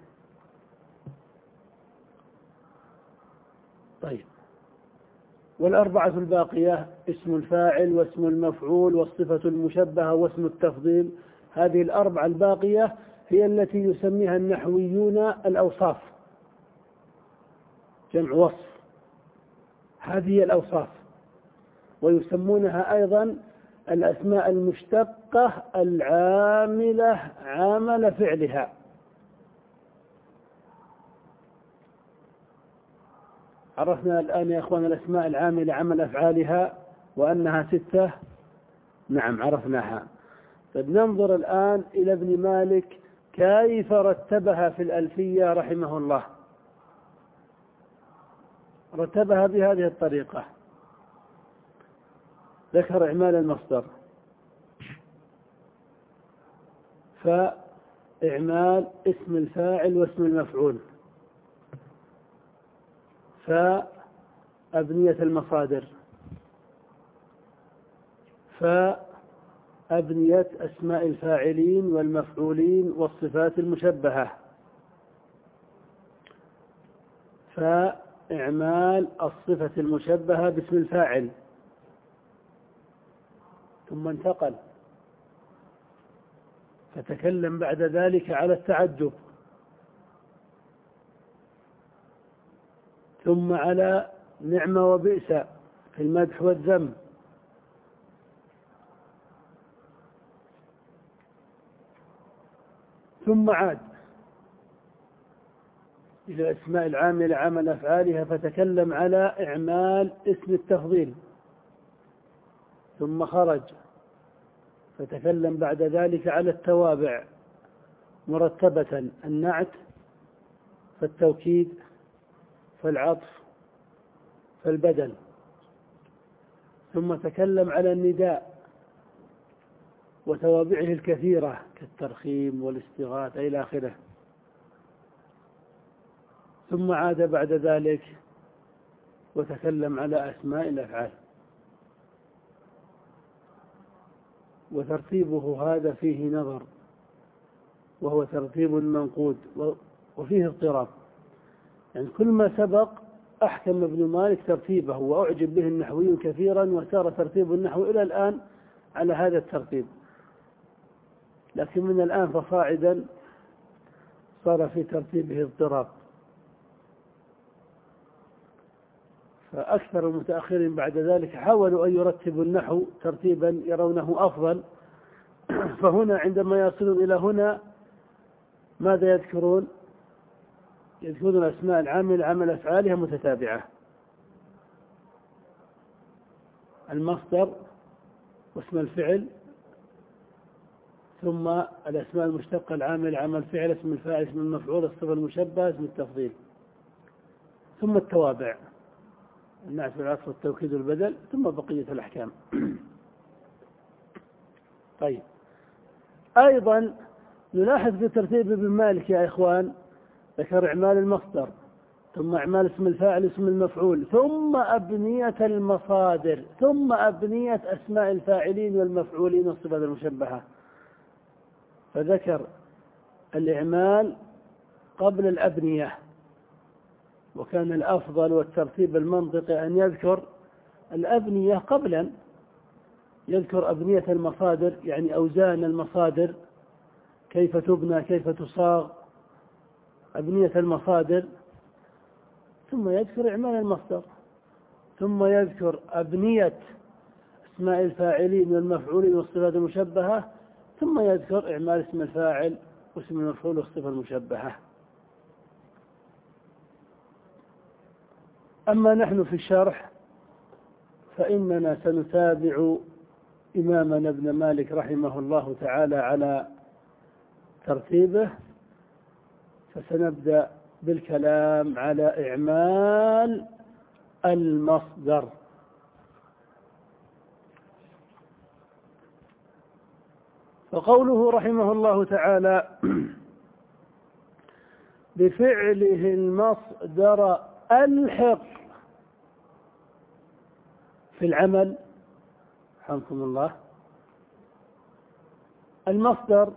طيب، والأربعة الباقية: اسم الفاعل، واسم المفعول، والصفة المشبهة، واسم التفضيل. هذه الأربعة الباقية هي التي يسميها النحويون الأوصاف، جمع وصف. هذه الأوصاف، ويسمونها أيضا الأسماء المشتقة العاملة عمل فعلها. عرفنا الآن يا أخوان الأسماء العاملة عمل أفعالها وأنها ستة. نعم عرفناها. طيب، ننظر الآن إلى ابن مالك كيف رتبها في الألفية رحمه الله. رتبها بهذه الطريقة: ذكر إعمال المصدر، فإعمال اسم الفاعل واسم المفعول، فأبنية المصادر، فأبنية أسماء الفاعلين والمفعولين والصفات المشبهة، فإعمال الصفة المشبهة باسم الفاعل. ثم انتقل فتكلم بعد ذلك على التعجب، ثم على نعمة وبئس في المدح والذم، ثم عاد إلى الأسماء العاملة عمل أفعالها فتكلم على إعمال اسم التفضيل، ثم خرج فتكلم بعد ذلك على التوابع مرتبة: النعت، فالتوكيد، فالعطف، فالبدل. ثم تكلم على النداء وتوابعه الكثيرة كالترخيم والاستغاثة إلى آخره. ثم عاد بعد ذلك وتكلم على أسماء الأفعال. وترتيبه هذا فيه نظر، وهو ترتيب منقود وفيه اضطراب. يعني كل ما سبق أحكم ابن مالك ترتيبه وأعجب به النحويون كثيرا، وسار ترتيب النحو إلى الآن على هذا الترتيب. لكن من الآن فصاعدا صار في ترتيبه اضطراب. فأكثر المتأخرين بعد ذلك حاولوا أن يرتبوا النحو ترتيبا يرونه أفضل، فهنا عندما يصلون إلى هنا ماذا يذكرون؟ يذكرون الأسماء العاملة عمل أفعالها متتابعة: المصدر واسم الفعل، ثم الأسماء المشتقة العاملة عمل فعل، اسم الفاعل، اسم المفعول، الصفة المشبهة، اسم التفضيل، ثم التوابع: النعت والعطف والتوكيد والبدل، ثم بقية الأحكام. طيب، أيضا نلاحظ في ترتيب ابن مالك يا إخوان ذكر إعمال المصدر، ثم إعمال اسم الفاعل اسم المفعول، ثم أبنية المصادر، ثم أبنية أسماء الفاعلين والمفعولين والصفات المشبهة. فذكر الإعمال قبل الأبنية، وكان الأفضل والترتيب المنطقي أن يذكر الأبنية قبلا، يذكر أبنية المصادر يعني أوزان المصادر كيف تبنى كيف تصاغ، أبنية المصادر، ثم يذكر إعمال المصدر، ثم يذكر أبنية أسماء الفاعلين والمفعولين والصفات المشبهة، ثم يذكر إعمال اسم الفاعل واسم المفعول والصفة المشبهة. أما نحن في الشرح فإننا سنتابع إمامنا ابن مالك رحمه الله تعالى على ترتيبه، فسنبدأ بالكلام على إعمال المصدر. فقوله رحمه الله تعالى بفعله المصدر ألحق في العمل. رحمكم الله. المصدر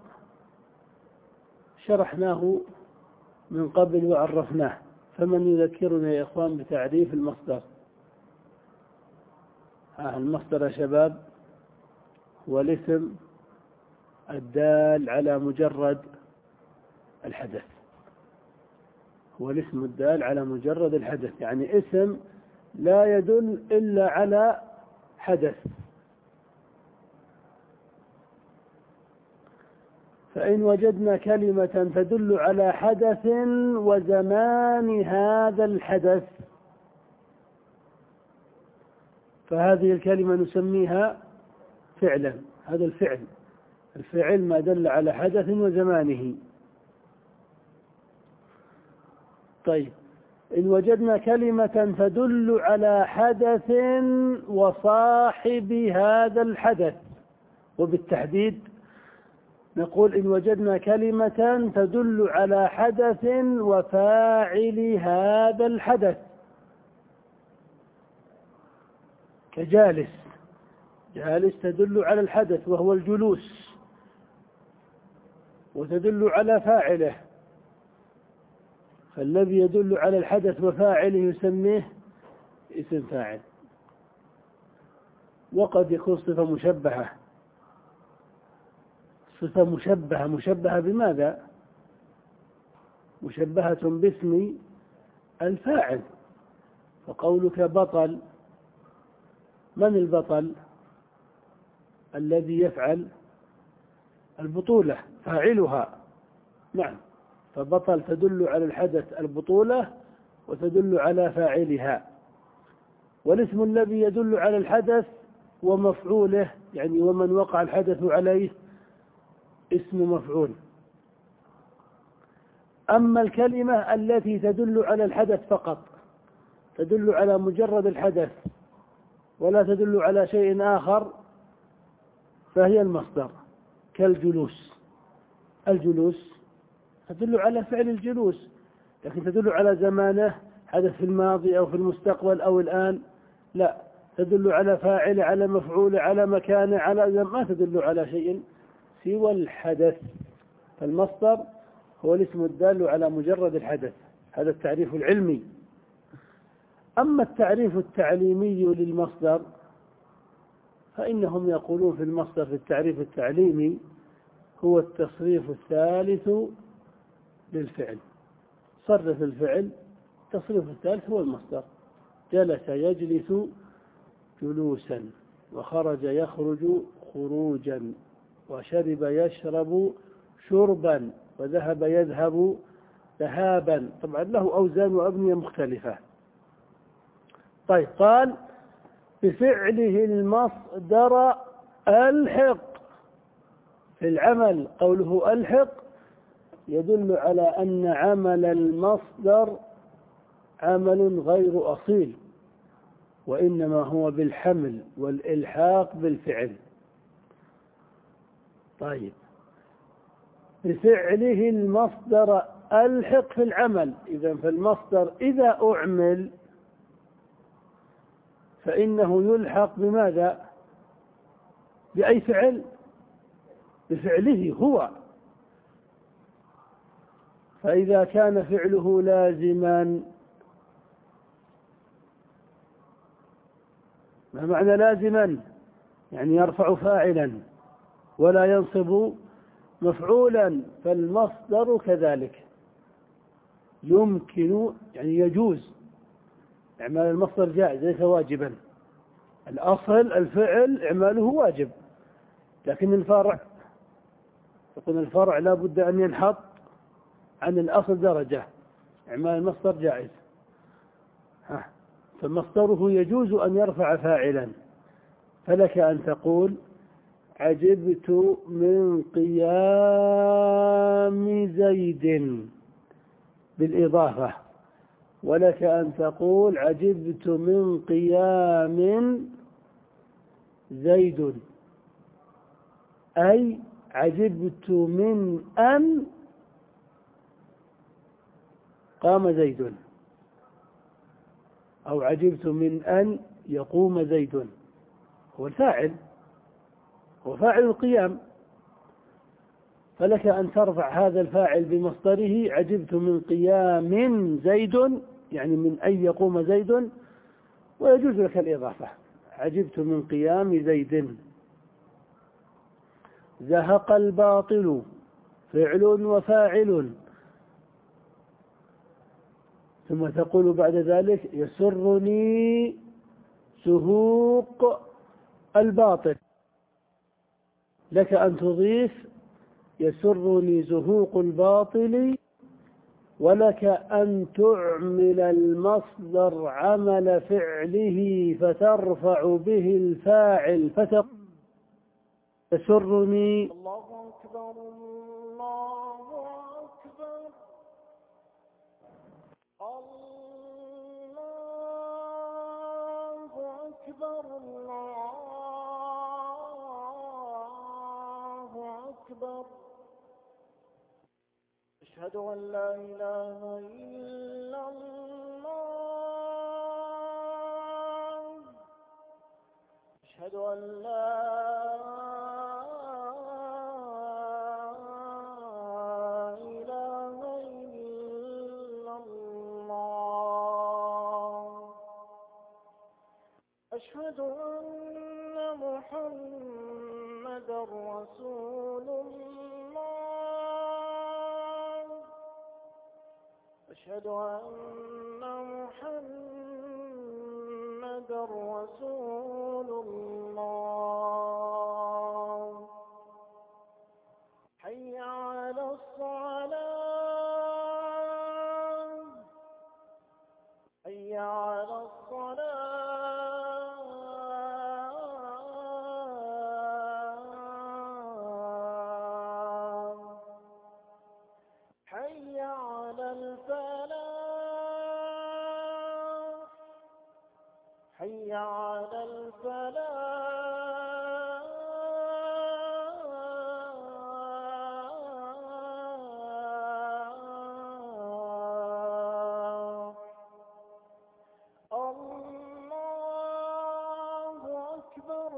شرحناه من قبل وعرفناه، فمن يذكرنا يا إخوان بتعريف المصدر؟ ها المصدر يا شباب هو الاسم الدال على مجرد الحدث، هو الاسم الدال على مجرد الحدث، يعني اسم لا يدل إلا على حدث. فإن وجدنا كلمة تدل على حدث وزمان هذا الحدث فهذه الكلمة نسميها فعلا. هذا الفعل الفعل ما دل على حدث وزمانه. طيب، إن وجدنا كلمة تدل على حدث وصاحب هذا الحدث، وبالتحديد نقول إن وجدنا كلمة تدل على حدث وفاعل هذا الحدث، كجالس. جالس تدل على الحدث وهو الجلوس، وتدل على فاعله، فالذي يدل على الحدث وفاعله يسميه اسم فاعل. وقد يكون صفة مشبهة. صفة مشبهة مشبهة بماذا؟ مشبهة باسم الفاعل. فقولك بطل، من البطل؟ الذي يفعل البطولة، فاعلها. نعم، فبطل تدل على الحدث البطولة وتدل على فاعلها. والاسم الذي يدل على الحدث ومفعوله، يعني ومن وقع الحدث عليه، اسم مفعول. أما الكلمة التي تدل على الحدث فقط، تدل على مجرد الحدث ولا تدل على شيء آخر، فهي المصدر، كالجلوس. الجلوس تدل على فعل الجلوس، لكن تدل على زمانه، حدث في الماضي أو في المستقبل أو الآن، لا، تدل على فاعل، على مفعول، على مكانه، على زمان، ما تدل على شيء سوى الحدث. فالمصدر هو الاسم الدال على مجرد الحدث. هذا التعريف العلمي. أما التعريف التعليمي للمصدر فإنهم يقولون في المصدر في التعريف التعليمي هو التصريف الثالث للفعل. صرف الفعل، التصريف الثالث هو المصدر. جلس يجلس جلوسا، وخرج يخرج خروجا، وشرب يشرب شربا، وذهب يذهب ذهابا. طبعا له أوزان وأبنية مختلفة. طيب، قال بفعله المصدر ألحق في العمل. قوله ألحق يدل على أن عمل المصدر عمل غير أصيل، وإنما هو بالحمل والإلحاق بالفعل. طيب، بفعله المصدر ألحق في العمل. إذن فالمصدر إذا أعمل فإنه يلحق بماذا؟ بأي فعل؟ بفعله هو. فإذا كان فعله لازما، ما معنى لازما؟ يعني يرفع فاعلا ولا ينصب مفعولا. فالمصدر كذلك يمكن، يعني يجوز إعمال المصدر، جائز ليس واجبا. الأصل الفعل إعماله واجب، لكن الفرع يقول الفرع لا بد أن ينحط عن الأصل درجة. إعمال المصدر جائز. ها. فمصدره يجوز أن يرفع فاعلا، فلك أن تقول عجبت من قيام زيد بالإضافة، ولك أن تقول عجبت من قيام زيد، أي عجبت من أن قام زيد، أو عجبت من أن يقوم زيد. هو الفاعل، هو فاعل القيام، فلك أن ترفع هذا الفاعل بمصدره عجبت من قيام زيد، يعني من أن يقوم زيد، ويجوز لك الإضافة عجبت من قيام زيد. زهق الباطل فعل وفاعل، ثم تقول بعد ذلك يسرني زهوق الباطل، لك أن تضيف يسرني زهوق الباطل، ولك أن تعمل المصدر عمل فعله فترفع به الفاعل فتقول يسرني. الله أكبر الله أكبر الله أكبر الله أكبر أشهد أن لا إله إلا الله أشهد أن لا أشهد أن محمدا رسول الله أشهد أن محمدا رسول الله حي على الصلاة حي على الصلاة حي على الفلاح حي على الفلاح الله أكبر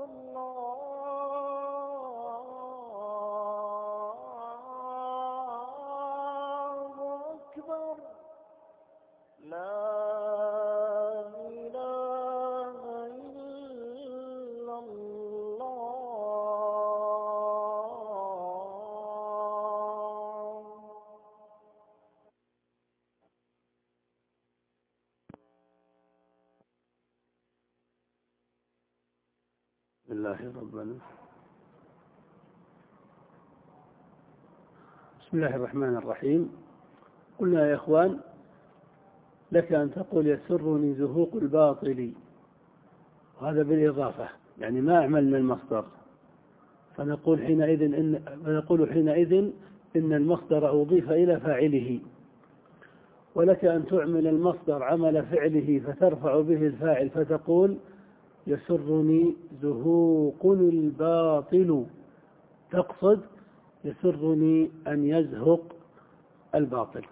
الله أكبر لا إله إلا الله. بسم الله ربنا بسم الله الرحمن الرحيم. قلنا يا إخوان لك أن تقول يسرني زهوق الباطل، وهذا بالإضافة، يعني ما أعملنا المصدر، فنقول حينئذ إن فنقول حينئذ إن المصدر أضيف إلى فاعله، ولك أن تعمل المصدر عمل فعله فترفع به الفاعل فتقول يسرني زهوق الباطل، تقصد يسرني أن يزهق الباطل.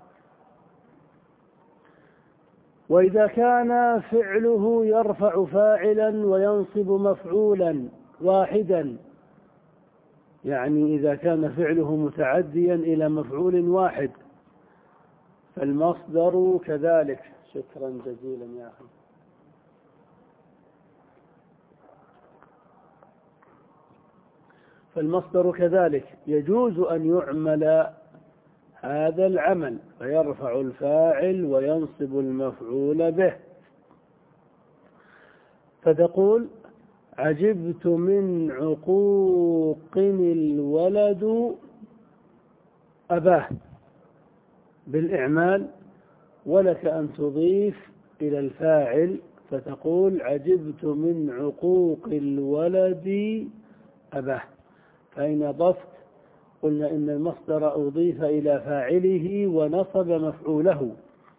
وإذا كان فعله يرفع فاعلا وينصب مفعولا واحدا، يعني إذا كان فعله متعديا إلى مفعول واحد، فالمصدر كذلك. شكرا جزيلا يا أخي. فالمصدر كذلك يجوز أن يعمل هذا العمل فيرفع الفاعل وينصب المفعول به، فتقول عجبت من عقوق الولد أباه بالإعمال، ولك أن تضيف إلى الفاعل فتقول عجبت من عقوق الولد أباه. فإن أضفت قلنا إن المصدر أضيف إلى فاعله ونصب مفعوله.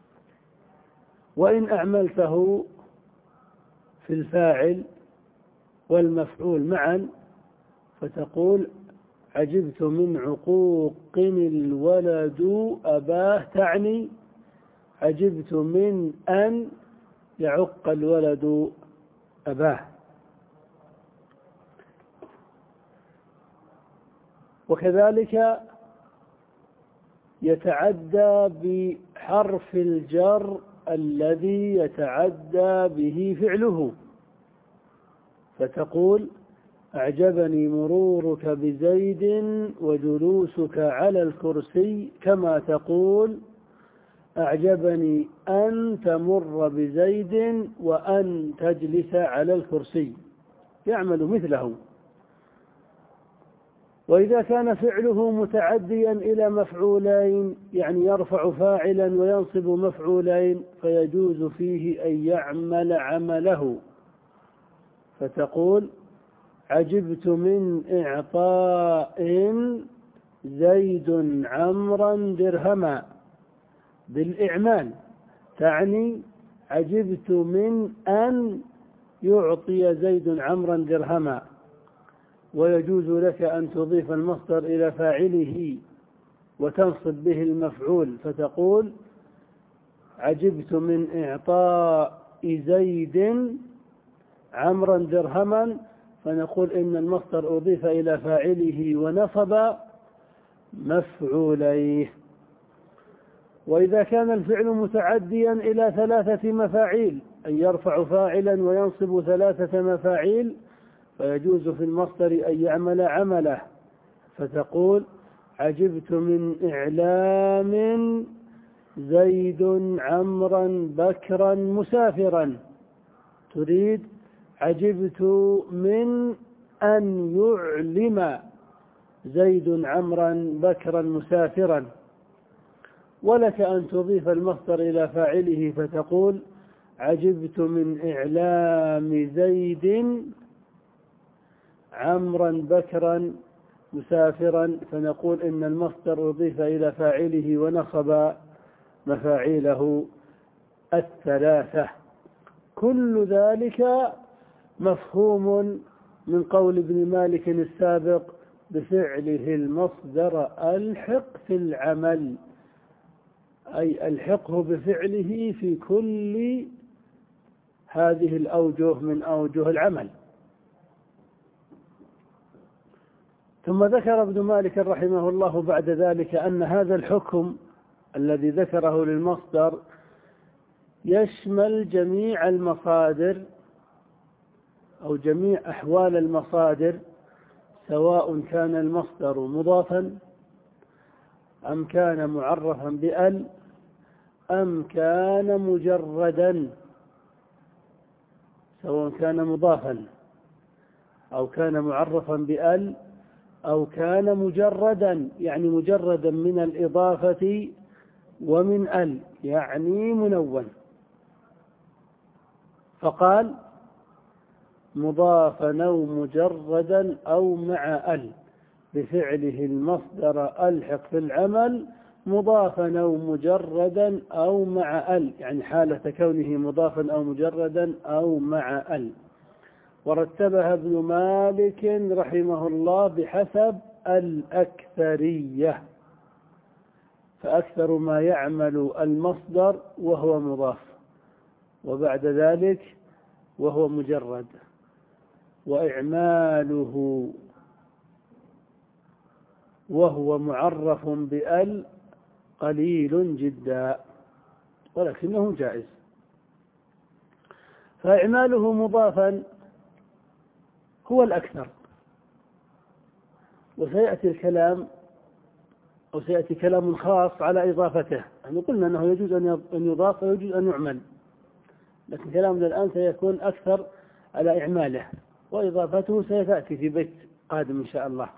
وإن أعملته في الفاعل والمفعول معا فتقول عجبت من عقوق الولد أباه، تعني عجبت من أن يعق الولد أباه. وكذلك يتعدى بحرف الجر الذي يتعدى به فعله، فتقول أعجبني مرورك بزيد وجلوسك على الكرسي، كما تقول أعجبني أن تمر بزيد وأن تجلس على الكرسي، يعمل مثله. وإذا كان فعله متعديا إلى مفعولين، يعني يرفع فاعلا وينصب مفعولين، فيجوز فيه أن يعمل عمله، فتقول عجبت من إعطاء زيد عمرا درهما، بالإعمال، تعني عجبت من أن يعطي زيد عمرا درهما. ويجوز لك أن تضيف المصدر إلى فاعله وتنصب به المفعول، فتقول عجبت من إعطاء زيد عمرا درهما، فنقول إن المصدر أضيف إلى فاعله ونصب مفعوليه. وإذا كان الفعل متعديا إلى ثلاثة مفاعيل، أن يرفع فاعلا وينصب ثلاثة مفاعيل، فيجوز في المصدر أن يعمل عمله، فتقول عجبت من إعلام زيد عمرا بكرا مسافرا، تريد عجبت من أن يعلم زيد عمرا بكرا مسافرا. ولك أن تضيف المصدر إلى فاعله فتقول عجبت من إعلام زيد عمرا بكرا مسافرا، فنقول إن المصدر أضيف إلى فاعله ونصب مفاعيله الثلاثة. كل ذلك مفهوم من قول ابن مالك السابق بفعله المصدر ألحق في العمل، أي ألحقه بفعله في كل هذه الأوجه من أوجه العمل. ثم ذكر ابن مالك رحمه الله بعد ذلك أن هذا الحكم الذي ذكره للمصدر يشمل جميع المصادر أو جميع أحوال المصادر، سواء كان المصدر مضافا أم كان معرفا بأل أم كان مجردا، سواء كان مضافا أو كان معرفا بأل أو كان مجردا، يعني مجردا من الإضافة ومن أل، يعني منون. فقال مضافا أو مجردا أو مع أل، بفعله المصدر ألحق في العمل مضافا أو مجردا أو مع أل، يعني حالة كونه مضافا أو مجردا أو مع أل. ورتبها ابن مالك رحمه الله بحسب الأكثرية، فأكثر ما يعمل المصدر وهو مضاف، وبعد ذلك وهو مجرد، وإعماله وهو معرف بأل قليل جدا ولكنه جائز. فإعماله مضافا هو الأكثر، وسيأتي الكلام أو سيأتي كلام خاص على إضافته. يعني قلنا أنه يجوز أن يضاف ويجوز أن يعمل، لكن كلامنا الآن سيكون أكثر على إعماله، وإضافته سيأتي في بيت قادم إن شاء الله.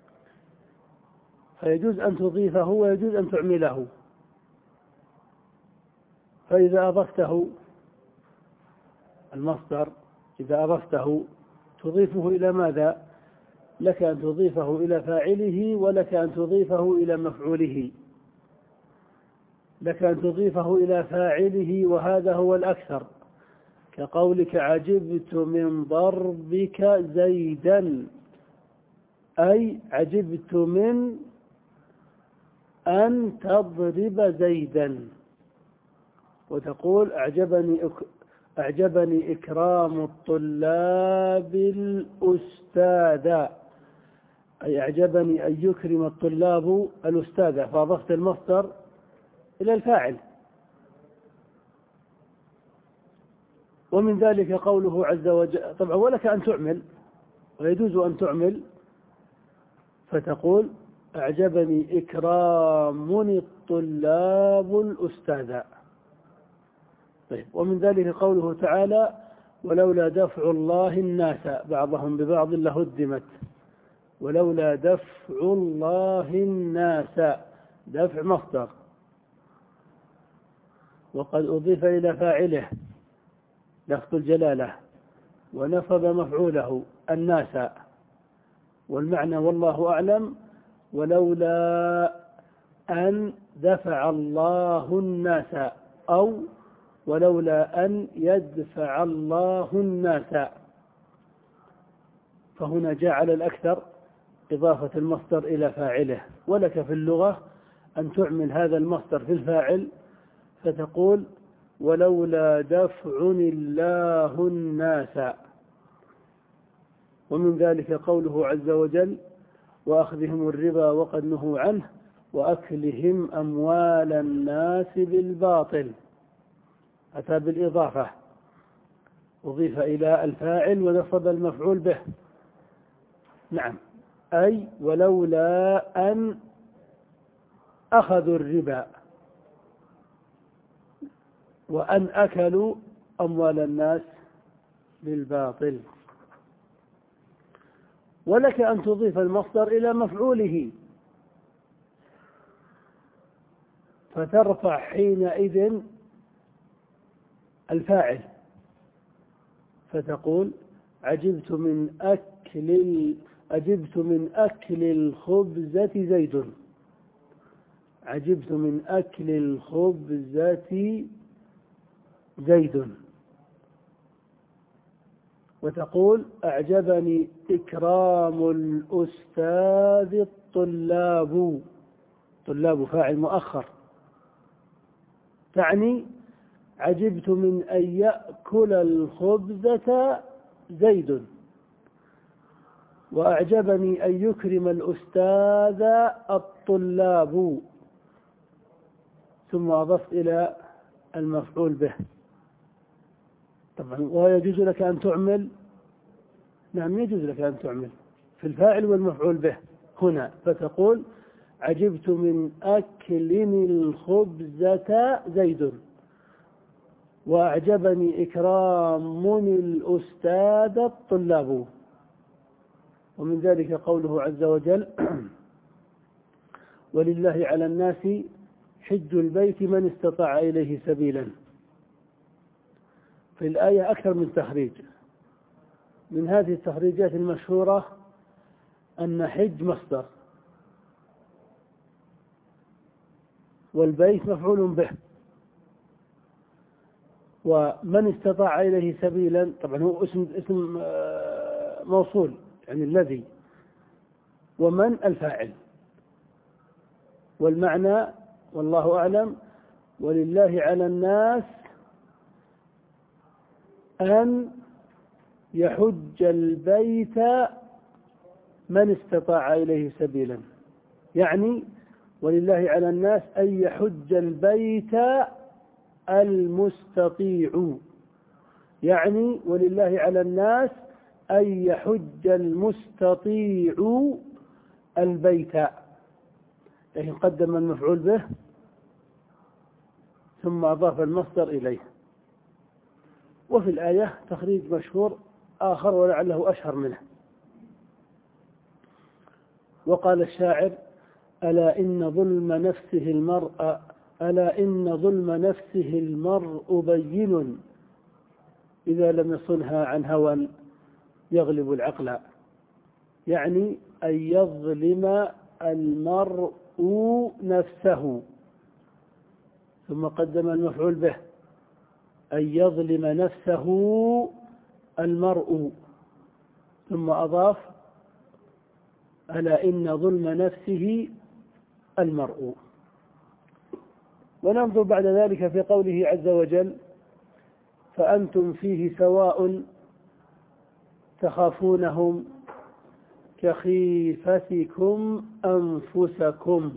فيجوز أن تضيفه ويجوز أن تعمله. فإذا أضفته المصدر إذا أضفته تضيفه إلى ماذا؟ لك أن تضيفه إلى فاعله ولك أن تضيفه إلى مفعوله. لك أن تضيفه إلى فاعله وهذا هو الأكثر، كقولك عجبت من ضربك زيدا، أي عجبت من أن تضرب زيدا. وتقول أعجبني أعجبني إكرام الطلاب الأستاذ، أي أعجبني أن يكرم الطلاب الأستاذ، فأضفت المصدر إلى الفاعل. ومن ذلك قوله عز وجل، طبعا ولك أن تعمل ويجوز أن تعمل، فتقول أعجبني إكرامني الطلاب الأستاذ. طيب، ومن ذلك قوله تعالى ولولا دفع الله الناس بعضهم ببعض لهدمت، ولولا دفع الله الناس، دفع مصدر وقد أضيف إلى فاعله لفظ الجلالة ونصب مفعوله الناس، والمعنى والله أعلم ولولا أن دفع الله الناس، أو ولولا أن يدفع الله الناس. فهنا جاء على الأكثر إضافة المصدر إلى فاعله. ولك في اللغة أن تعمل هذا المصدر في الفاعل فتقول ولولا دفع الله الناس. ومن ذلك قوله عز وجل وأخذهم الربا وقد نهوا عنه وأكلهم أموال الناس بالباطل، أتى بالإضافة، أضيف إلى الفاعل ونصب المفعول به. نعم، أي ولولا أن أخذوا الربا وأن أكلوا أموال الناس بالباطل. ولك أن تضيف المصدر إلى مفعوله فترفع حينئذ الفاعل فتقول عجبت من أكل عجبت من أكل الخبزة زيد، عجبت من أكل الخبزة زيد. وتقول أعجبني إكرام الأستاذ الطلاب، طلاب فاعل مؤخر، تعني عجبت من أن يأكل الخبزة زيد، وأعجبني أن يكرم الأستاذ الطلاب، ثم أضفت إلى المفعول به. طبعا ويجوز لك أن تعمل، نعم يجوز لك أن تعمل في الفاعل والمفعول به هنا، فتقول عجبت من أكل الخبزة زيد، وأعجبني إكرام الأستاذ الطلاب. ومن ذلك قوله عز وجل ولله على الناس حج البيت من استطاع إليه سبيلا. في الآية أكثر من تخريج، من هذه التخريجات المشهورة أن حج مصدر والبيت مفعول به، ومن استطاع إليه سبيلا طبعا هو اسم اسم موصول يعني الذي، ومن الفاعل، والمعنى والله أعلم ولله على الناس أن يحج البيت من استطاع إليه سبيلا، يعني ولله على الناس أن يحج البيت المستطيع، يعني ولله على الناس أن يحج المستطيع البيت، لكن قدم المفعول به ثم أضاف المصدر إليه. وفي الآية تخريج مشهور آخر ولعله أشهر منه، وقال الشاعر ألا إن ظلم نفسه المرء ألا إن ظلم نفسه المرء بين إذا لم يصنها عن هوى يغلب العقل، يعني أن يظلم المرء نفسه، ثم قدم المفعول به، أن يظلم نفسه المرء، ثم أضاف ألا إن ظلم نفسه المرء. وننظر بعد ذلك في قوله عز وجل فأنتم فيه سواء تخافونهم كخيفتكم أنفسكم.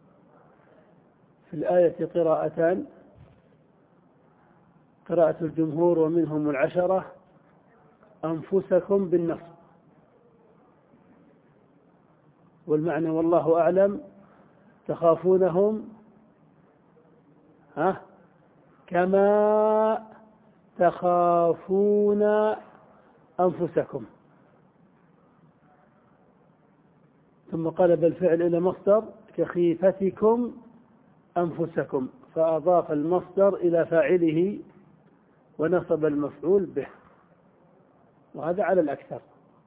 في الآية قراءتان، قراءة الجمهور ومنهم العشرة أنفسكم بالنصب، والمعنى والله أعلم تخافونهم ها كما تخافون أنفسكم. ثم قلب الفعل إلى مصدر كخيفتكم أنفسكم، فأضاف المصدر إلى فاعله ونصب المفعول به، وهذا على الأكثر.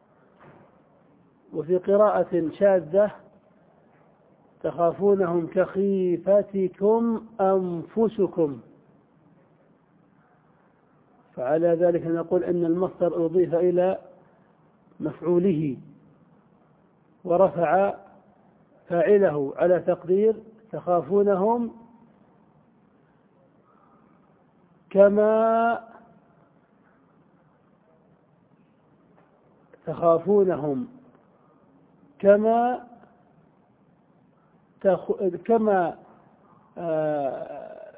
وفي قراءة شاذة تخافونهم كخيفتكم أنفسكم، فعلى ذلك نقول أن المصدر أضيف إلى مفعوله ورفع فاعله على تقدير تخافونهم كما تخافونهم كما تخ... كما آه...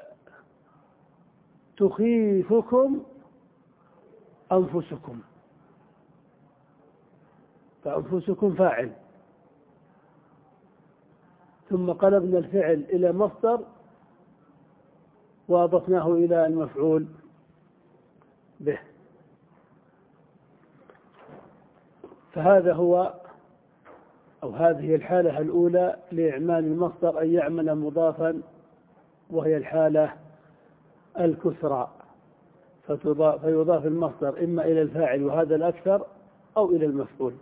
تخيفكم أنفسكم، فأنفسكم فاعل، ثم قلبنا الفعل إلى مصدر وأضفناه إلى المفعول به. فهذا هو أو هذه الحالة الأولى لإعمال المصدر أن يعمل مضافا، وهي الحالة الكسرى، فيضاف المصدر إما إلى الفاعل وهذا الأكثر أو إلى المفعول،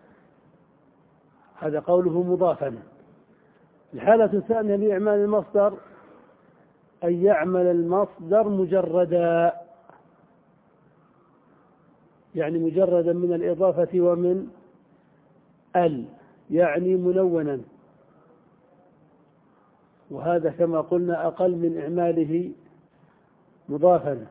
هذا قوله مضافا. الحالة الثانية لإعمال المصدر أن يعمل المصدر مجردا، يعني مجردا من الإضافة ومن ال، يعني منونا، وهذا كما قلنا أقل من إعماله مضافا.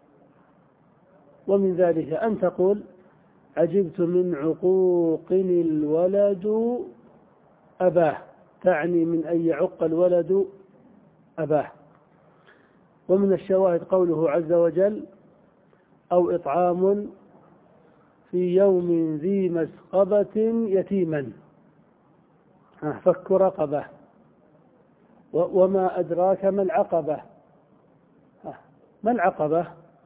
ومن ذلك أن تقول عجبت من عقوق الولد أباه، تعني من أن يعق الولد أباه. ومن الشواهد قوله عز وجل أو إطعام في يوم ذي مسقبة يتيما، فك رقبة. وما أدراك ما العقبة، ما العقبة؟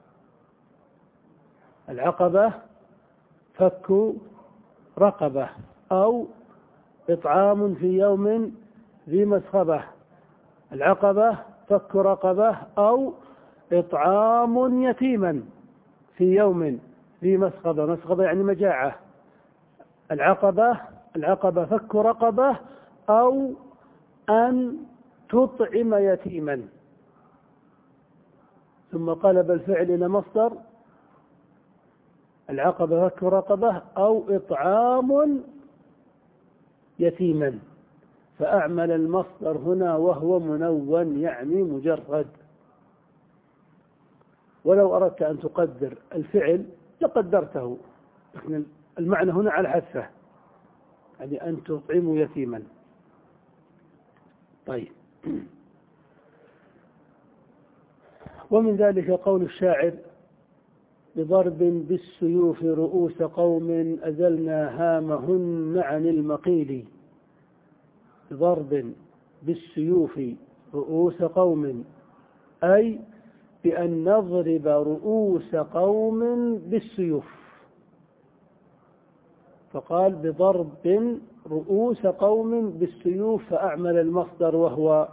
العقبة فك رقبة، أو إطعام في يوم ذي مسقبة. العقبة فك رقبة أو إطعام يتيما في يوم ذي مسقبة، مسقبة يعني مجاعة. العقبة العقبة فك رقبة أو أن تطعم يتيما، ثم قلب الفعل إلى مصدر العقبة فك رقبة أو إطعام يتيما، فأعمل المصدر هنا وهو منون يعني مجرد. ولو أردت أن تقدر الفعل لقدرته، لكن المعنى هنا على حذفه، يعني أن تطعم يتيما. طيب، ومن ذلك قول الشاعر بضرب بالسيوف رؤوس قوم أزلنا هامهن عن المقيل. بضرب بالسيوف رؤوس قوم، أي بأن نضرب رؤوس قوم بالسيوف، فقال بضرب رؤوس قوم بالسيوف، فأعمل المصدر وهو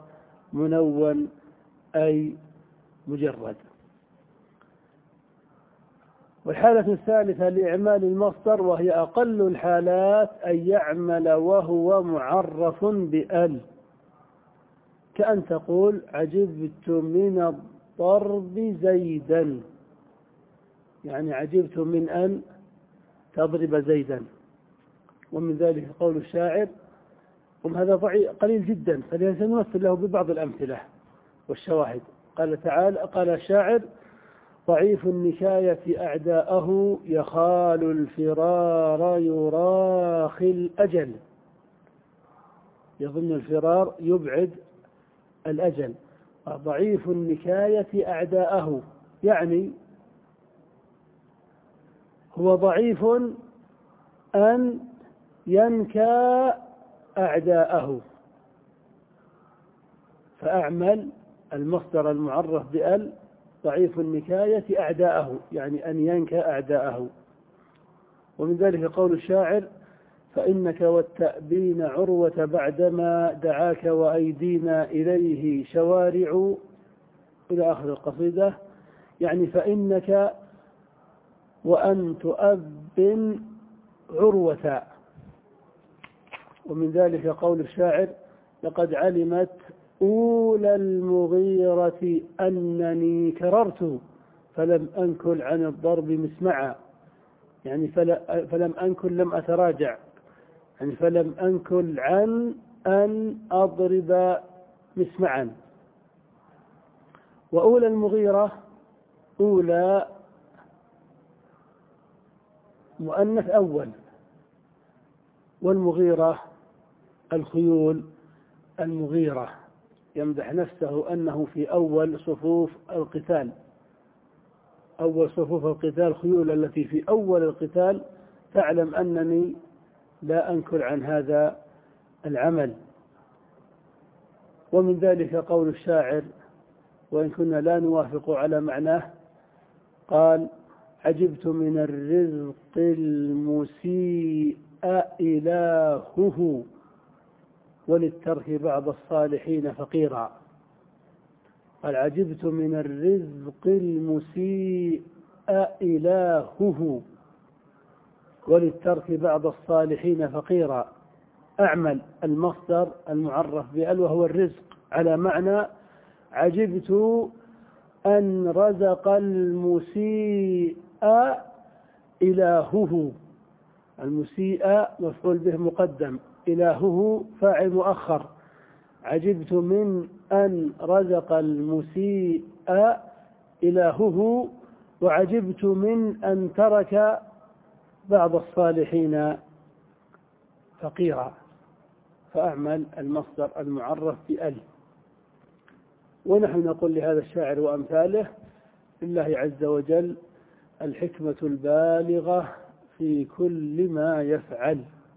منون أي مجرد. والحالة الثالثة لإعمال المصدر، وهي أقل الحالات، أن يعمل وهو معرف بأل، كأن تقول عجبت من الضرب زيدا، يعني عجبت من أن تضرب زيدا. ومن ذلك قول الشاعر، وهذا ضعيف قليل جدا، فلنمثل له ببعض الأمثلة والشواهد. قال تعالى، قال الشاعر: ضعيف النكاية أعداءه يخال الفرار يراخي الأجل. يظن الفرار يبعد الأجل. ضعيف النكاية أعداءه يعني هو ضعيف أن ينكى أعداءه، فأعمل المصدر المعرف بأل ضعيف النكاية أعداءه، يعني أن ينكى أعداءه. ومن ذلك قول الشاعر: فإنك والتأبين عروة بعدما دعاك وأيدينا إليه شوارع، إلى آخر القصيدة. يعني فإنك وأن تؤبن عروة. ومن ذلك قول الشاعر: لقد علمت أولى المغيرة أنني كررت فلم أنكل عن الضرب مسمعا، يعني فلم أنكل لم أتراجع، يعني فلم أنكل عن أن أضرب مسمعا. وأولى المغيرة، أولى مؤنث أول، والمغيرة الخيول المغيرة، يمدح نفسه أنه في أول صفوف القتال، أول صفوف القتال خيول التي في أول القتال تعلم أنني لا أنكر عن هذا العمل. ومن ذلك قول الشاعر، وإن كنا لا نوافق على معناه، قال: عجبت من الرزق المسيء إلهه وللترك بعض الصالحين فقيرا. قال: عجبت من الرزق المسيء إلهه وللترك بعض الصالحين فقيرا. أعمل المصدر المعرف بأل وهو الرزق على معنى عجبت أن رزق المسيء إلهه. المسيء مفعول به مقدم، إلهه فاعل مؤخر. عجبت من أن رزق المسيء إلهه، وعجبت من أن ترك بعض الصالحين فقيرا. فأعمل المصدر المعرف بأل. ونحن نقول لهذا الشاعر وأمثاله: لله عز وجل الحكمة البالغة في كل ما يفعل،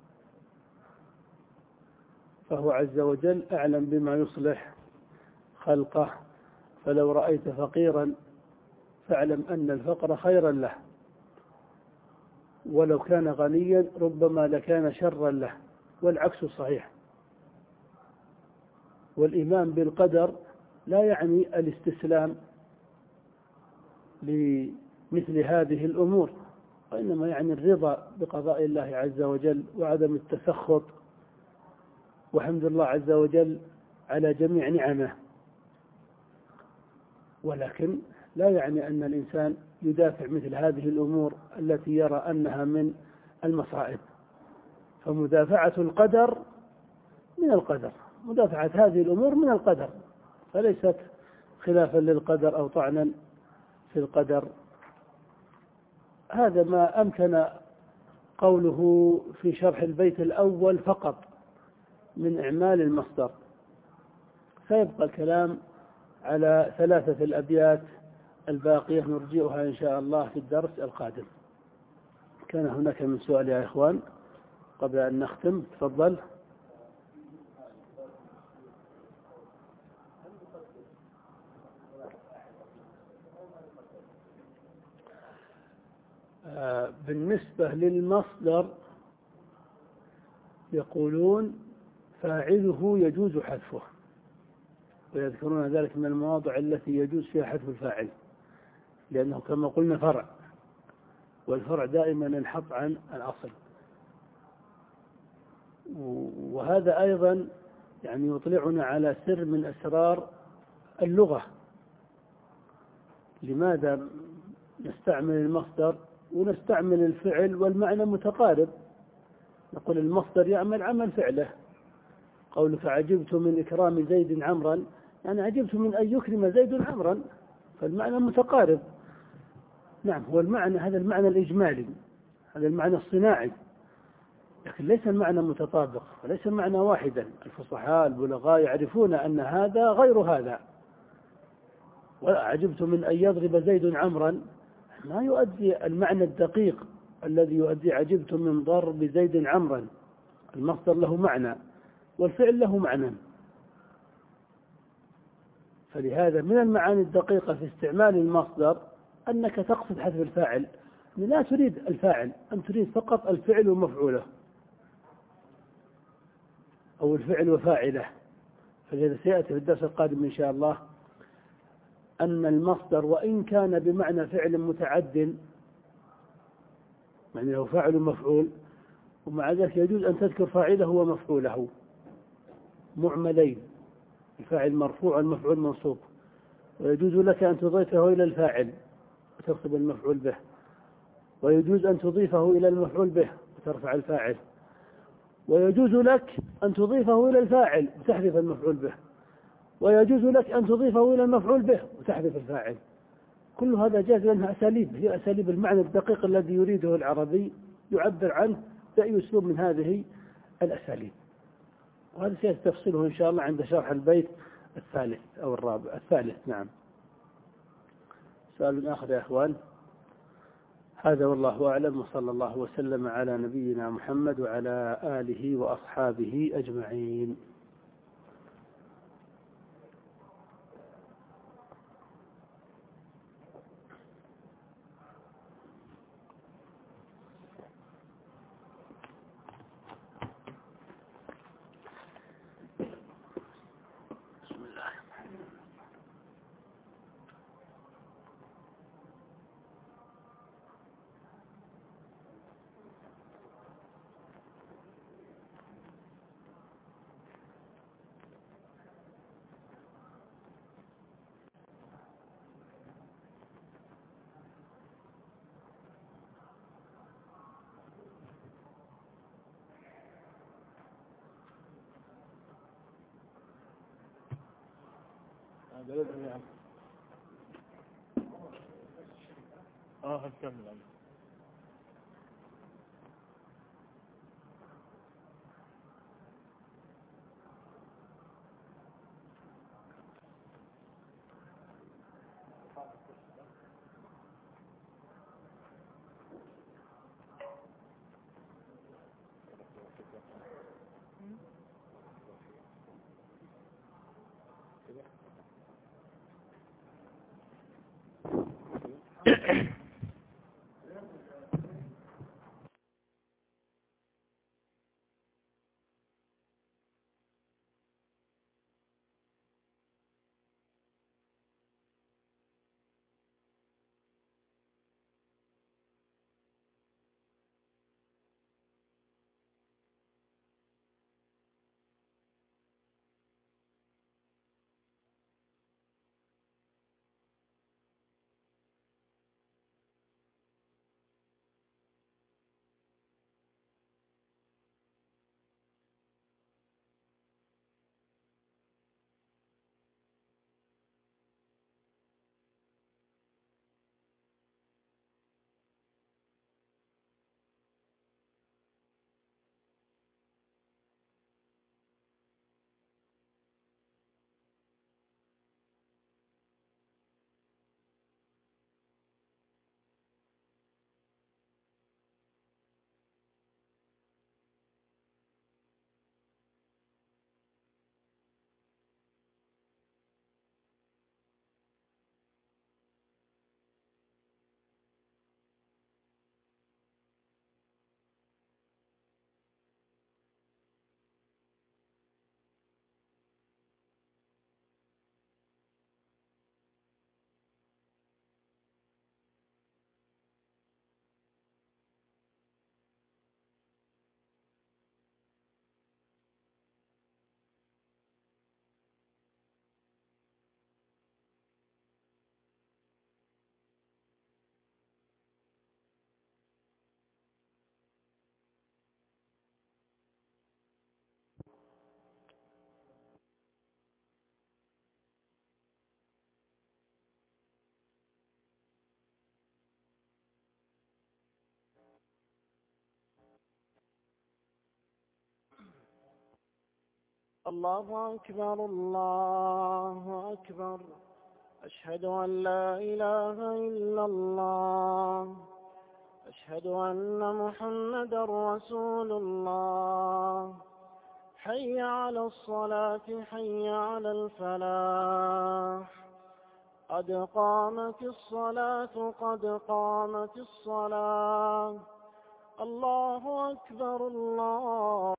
فهو عز وجل أعلم بما يصلح خلقه. فلو رأيت فقيرا فاعلم أن الفقر خيرا له، ولو كان غنيا ربما لكان شرا له، والعكس صحيح. والإيمان بالقدر لا يعني الاستسلام لمثل هذه الأمور، وإنما يعني الرضا بقضاء الله عز وجل وعدم التسخط، وحمد الله عز وجل على جميع نعمه. ولكن لا يعني أن الإنسان يدافع مثل هذه الأمور التي يرى أنها من المصائب. فمدافعة القدر من القدر، مدافعة هذه الأمور من القدر، فليست خلافا للقدر أو طعنا في القدر. هذا ما أمكن قوله في شرح البيت الأول فقط من إعمال المصدر. سيبقى الكلام على ثلاثة الأبيات الباقية نرجئها إن شاء الله في الدرس القادم. كان هناك من سؤال يا إخوان قبل أن نختم؟ تفضل. بالنسبة للمصدر يقولون فاعله يجوز حذفه، ويذكرون ذلك من المواضع التي يجوز فيها حذف الفاعل، لأنه كما قلنا فرع. والفرع دائما ينحط عن الأصل. وهذا أيضا يعني يطلعنا على سر من أسرار اللغة. لماذا نستعمل المصدر ونستعمل الفعل والمعنى متقارب؟ نقول المصدر يعمل عمل فعله. قولك عجبت من إكرام زيد عمرا، يعني عجبت من أن يكرم زيد عمرا، فالمعنى متقارب. نعم، هو المعنى هذا المعنى الإجمالي، هذا المعنى الصناعي، لكن ليس المعنى متطابق وليس المعنى واحدا. الفصحاء البلغاء يعرفون أن هذا غير هذا. وعجبت من أن يضرب زيد عمرا ما يؤدي المعنى الدقيق الذي يؤدي عجبت من ضرب زيد عمرا. المصدر له معنى والفعل له معنى. فلهذا من المعاني الدقيقة في استعمال المصدر أنك تقصد حذف الفاعل، لا تريد الفاعل، أن تريد فقط الفعل ومفعوله أو الفعل وفاعله. فلذا سيأتي في الدرس القادم إن شاء الله أن المصدر وإن كان بمعنى فعل متعد، يعني له فاعل ومفعول، ومع ذلك يجوز أن تذكر فاعله ومفعوله معملين، الفاعل مرفوع والمفعول منصوب، ويجوز لك أن تضيفه إلى الفاعل وتكتب المفعول به، ويجوز أن تضيفه إلى المفعول به وترفع الفاعل، ويجوز لك أن تضيفه إلى الفاعل وتحذف المفعول به، ويجوز لك أن تضيفه إلى المفعول به وتحذف الفاعل. كل هذا جاز لأنها أساليب، هي أساليب المعنى الدقيق الذي يريده العربي يعبر عنه بأي أسلوب من هذه الأساليب. وهذا سيستفصله إن شاء الله عند شرح البيت الثالث أو الرابع الثالث. نعم. سؤال آخر يا أخوان. هذا والله أعلم، وصلى الله وسلم على نبينا محمد وعلى آله وأصحابه أجمعين. اه هنكمل. الله أكبر الله أكبر. أشهد أن لا إله إلا الله. أشهد أن محمدا رسول الله. حي على الصلاة حي على الفلاح. قد قامت الصلاة قد قامت الصلاة. الله أكبر الله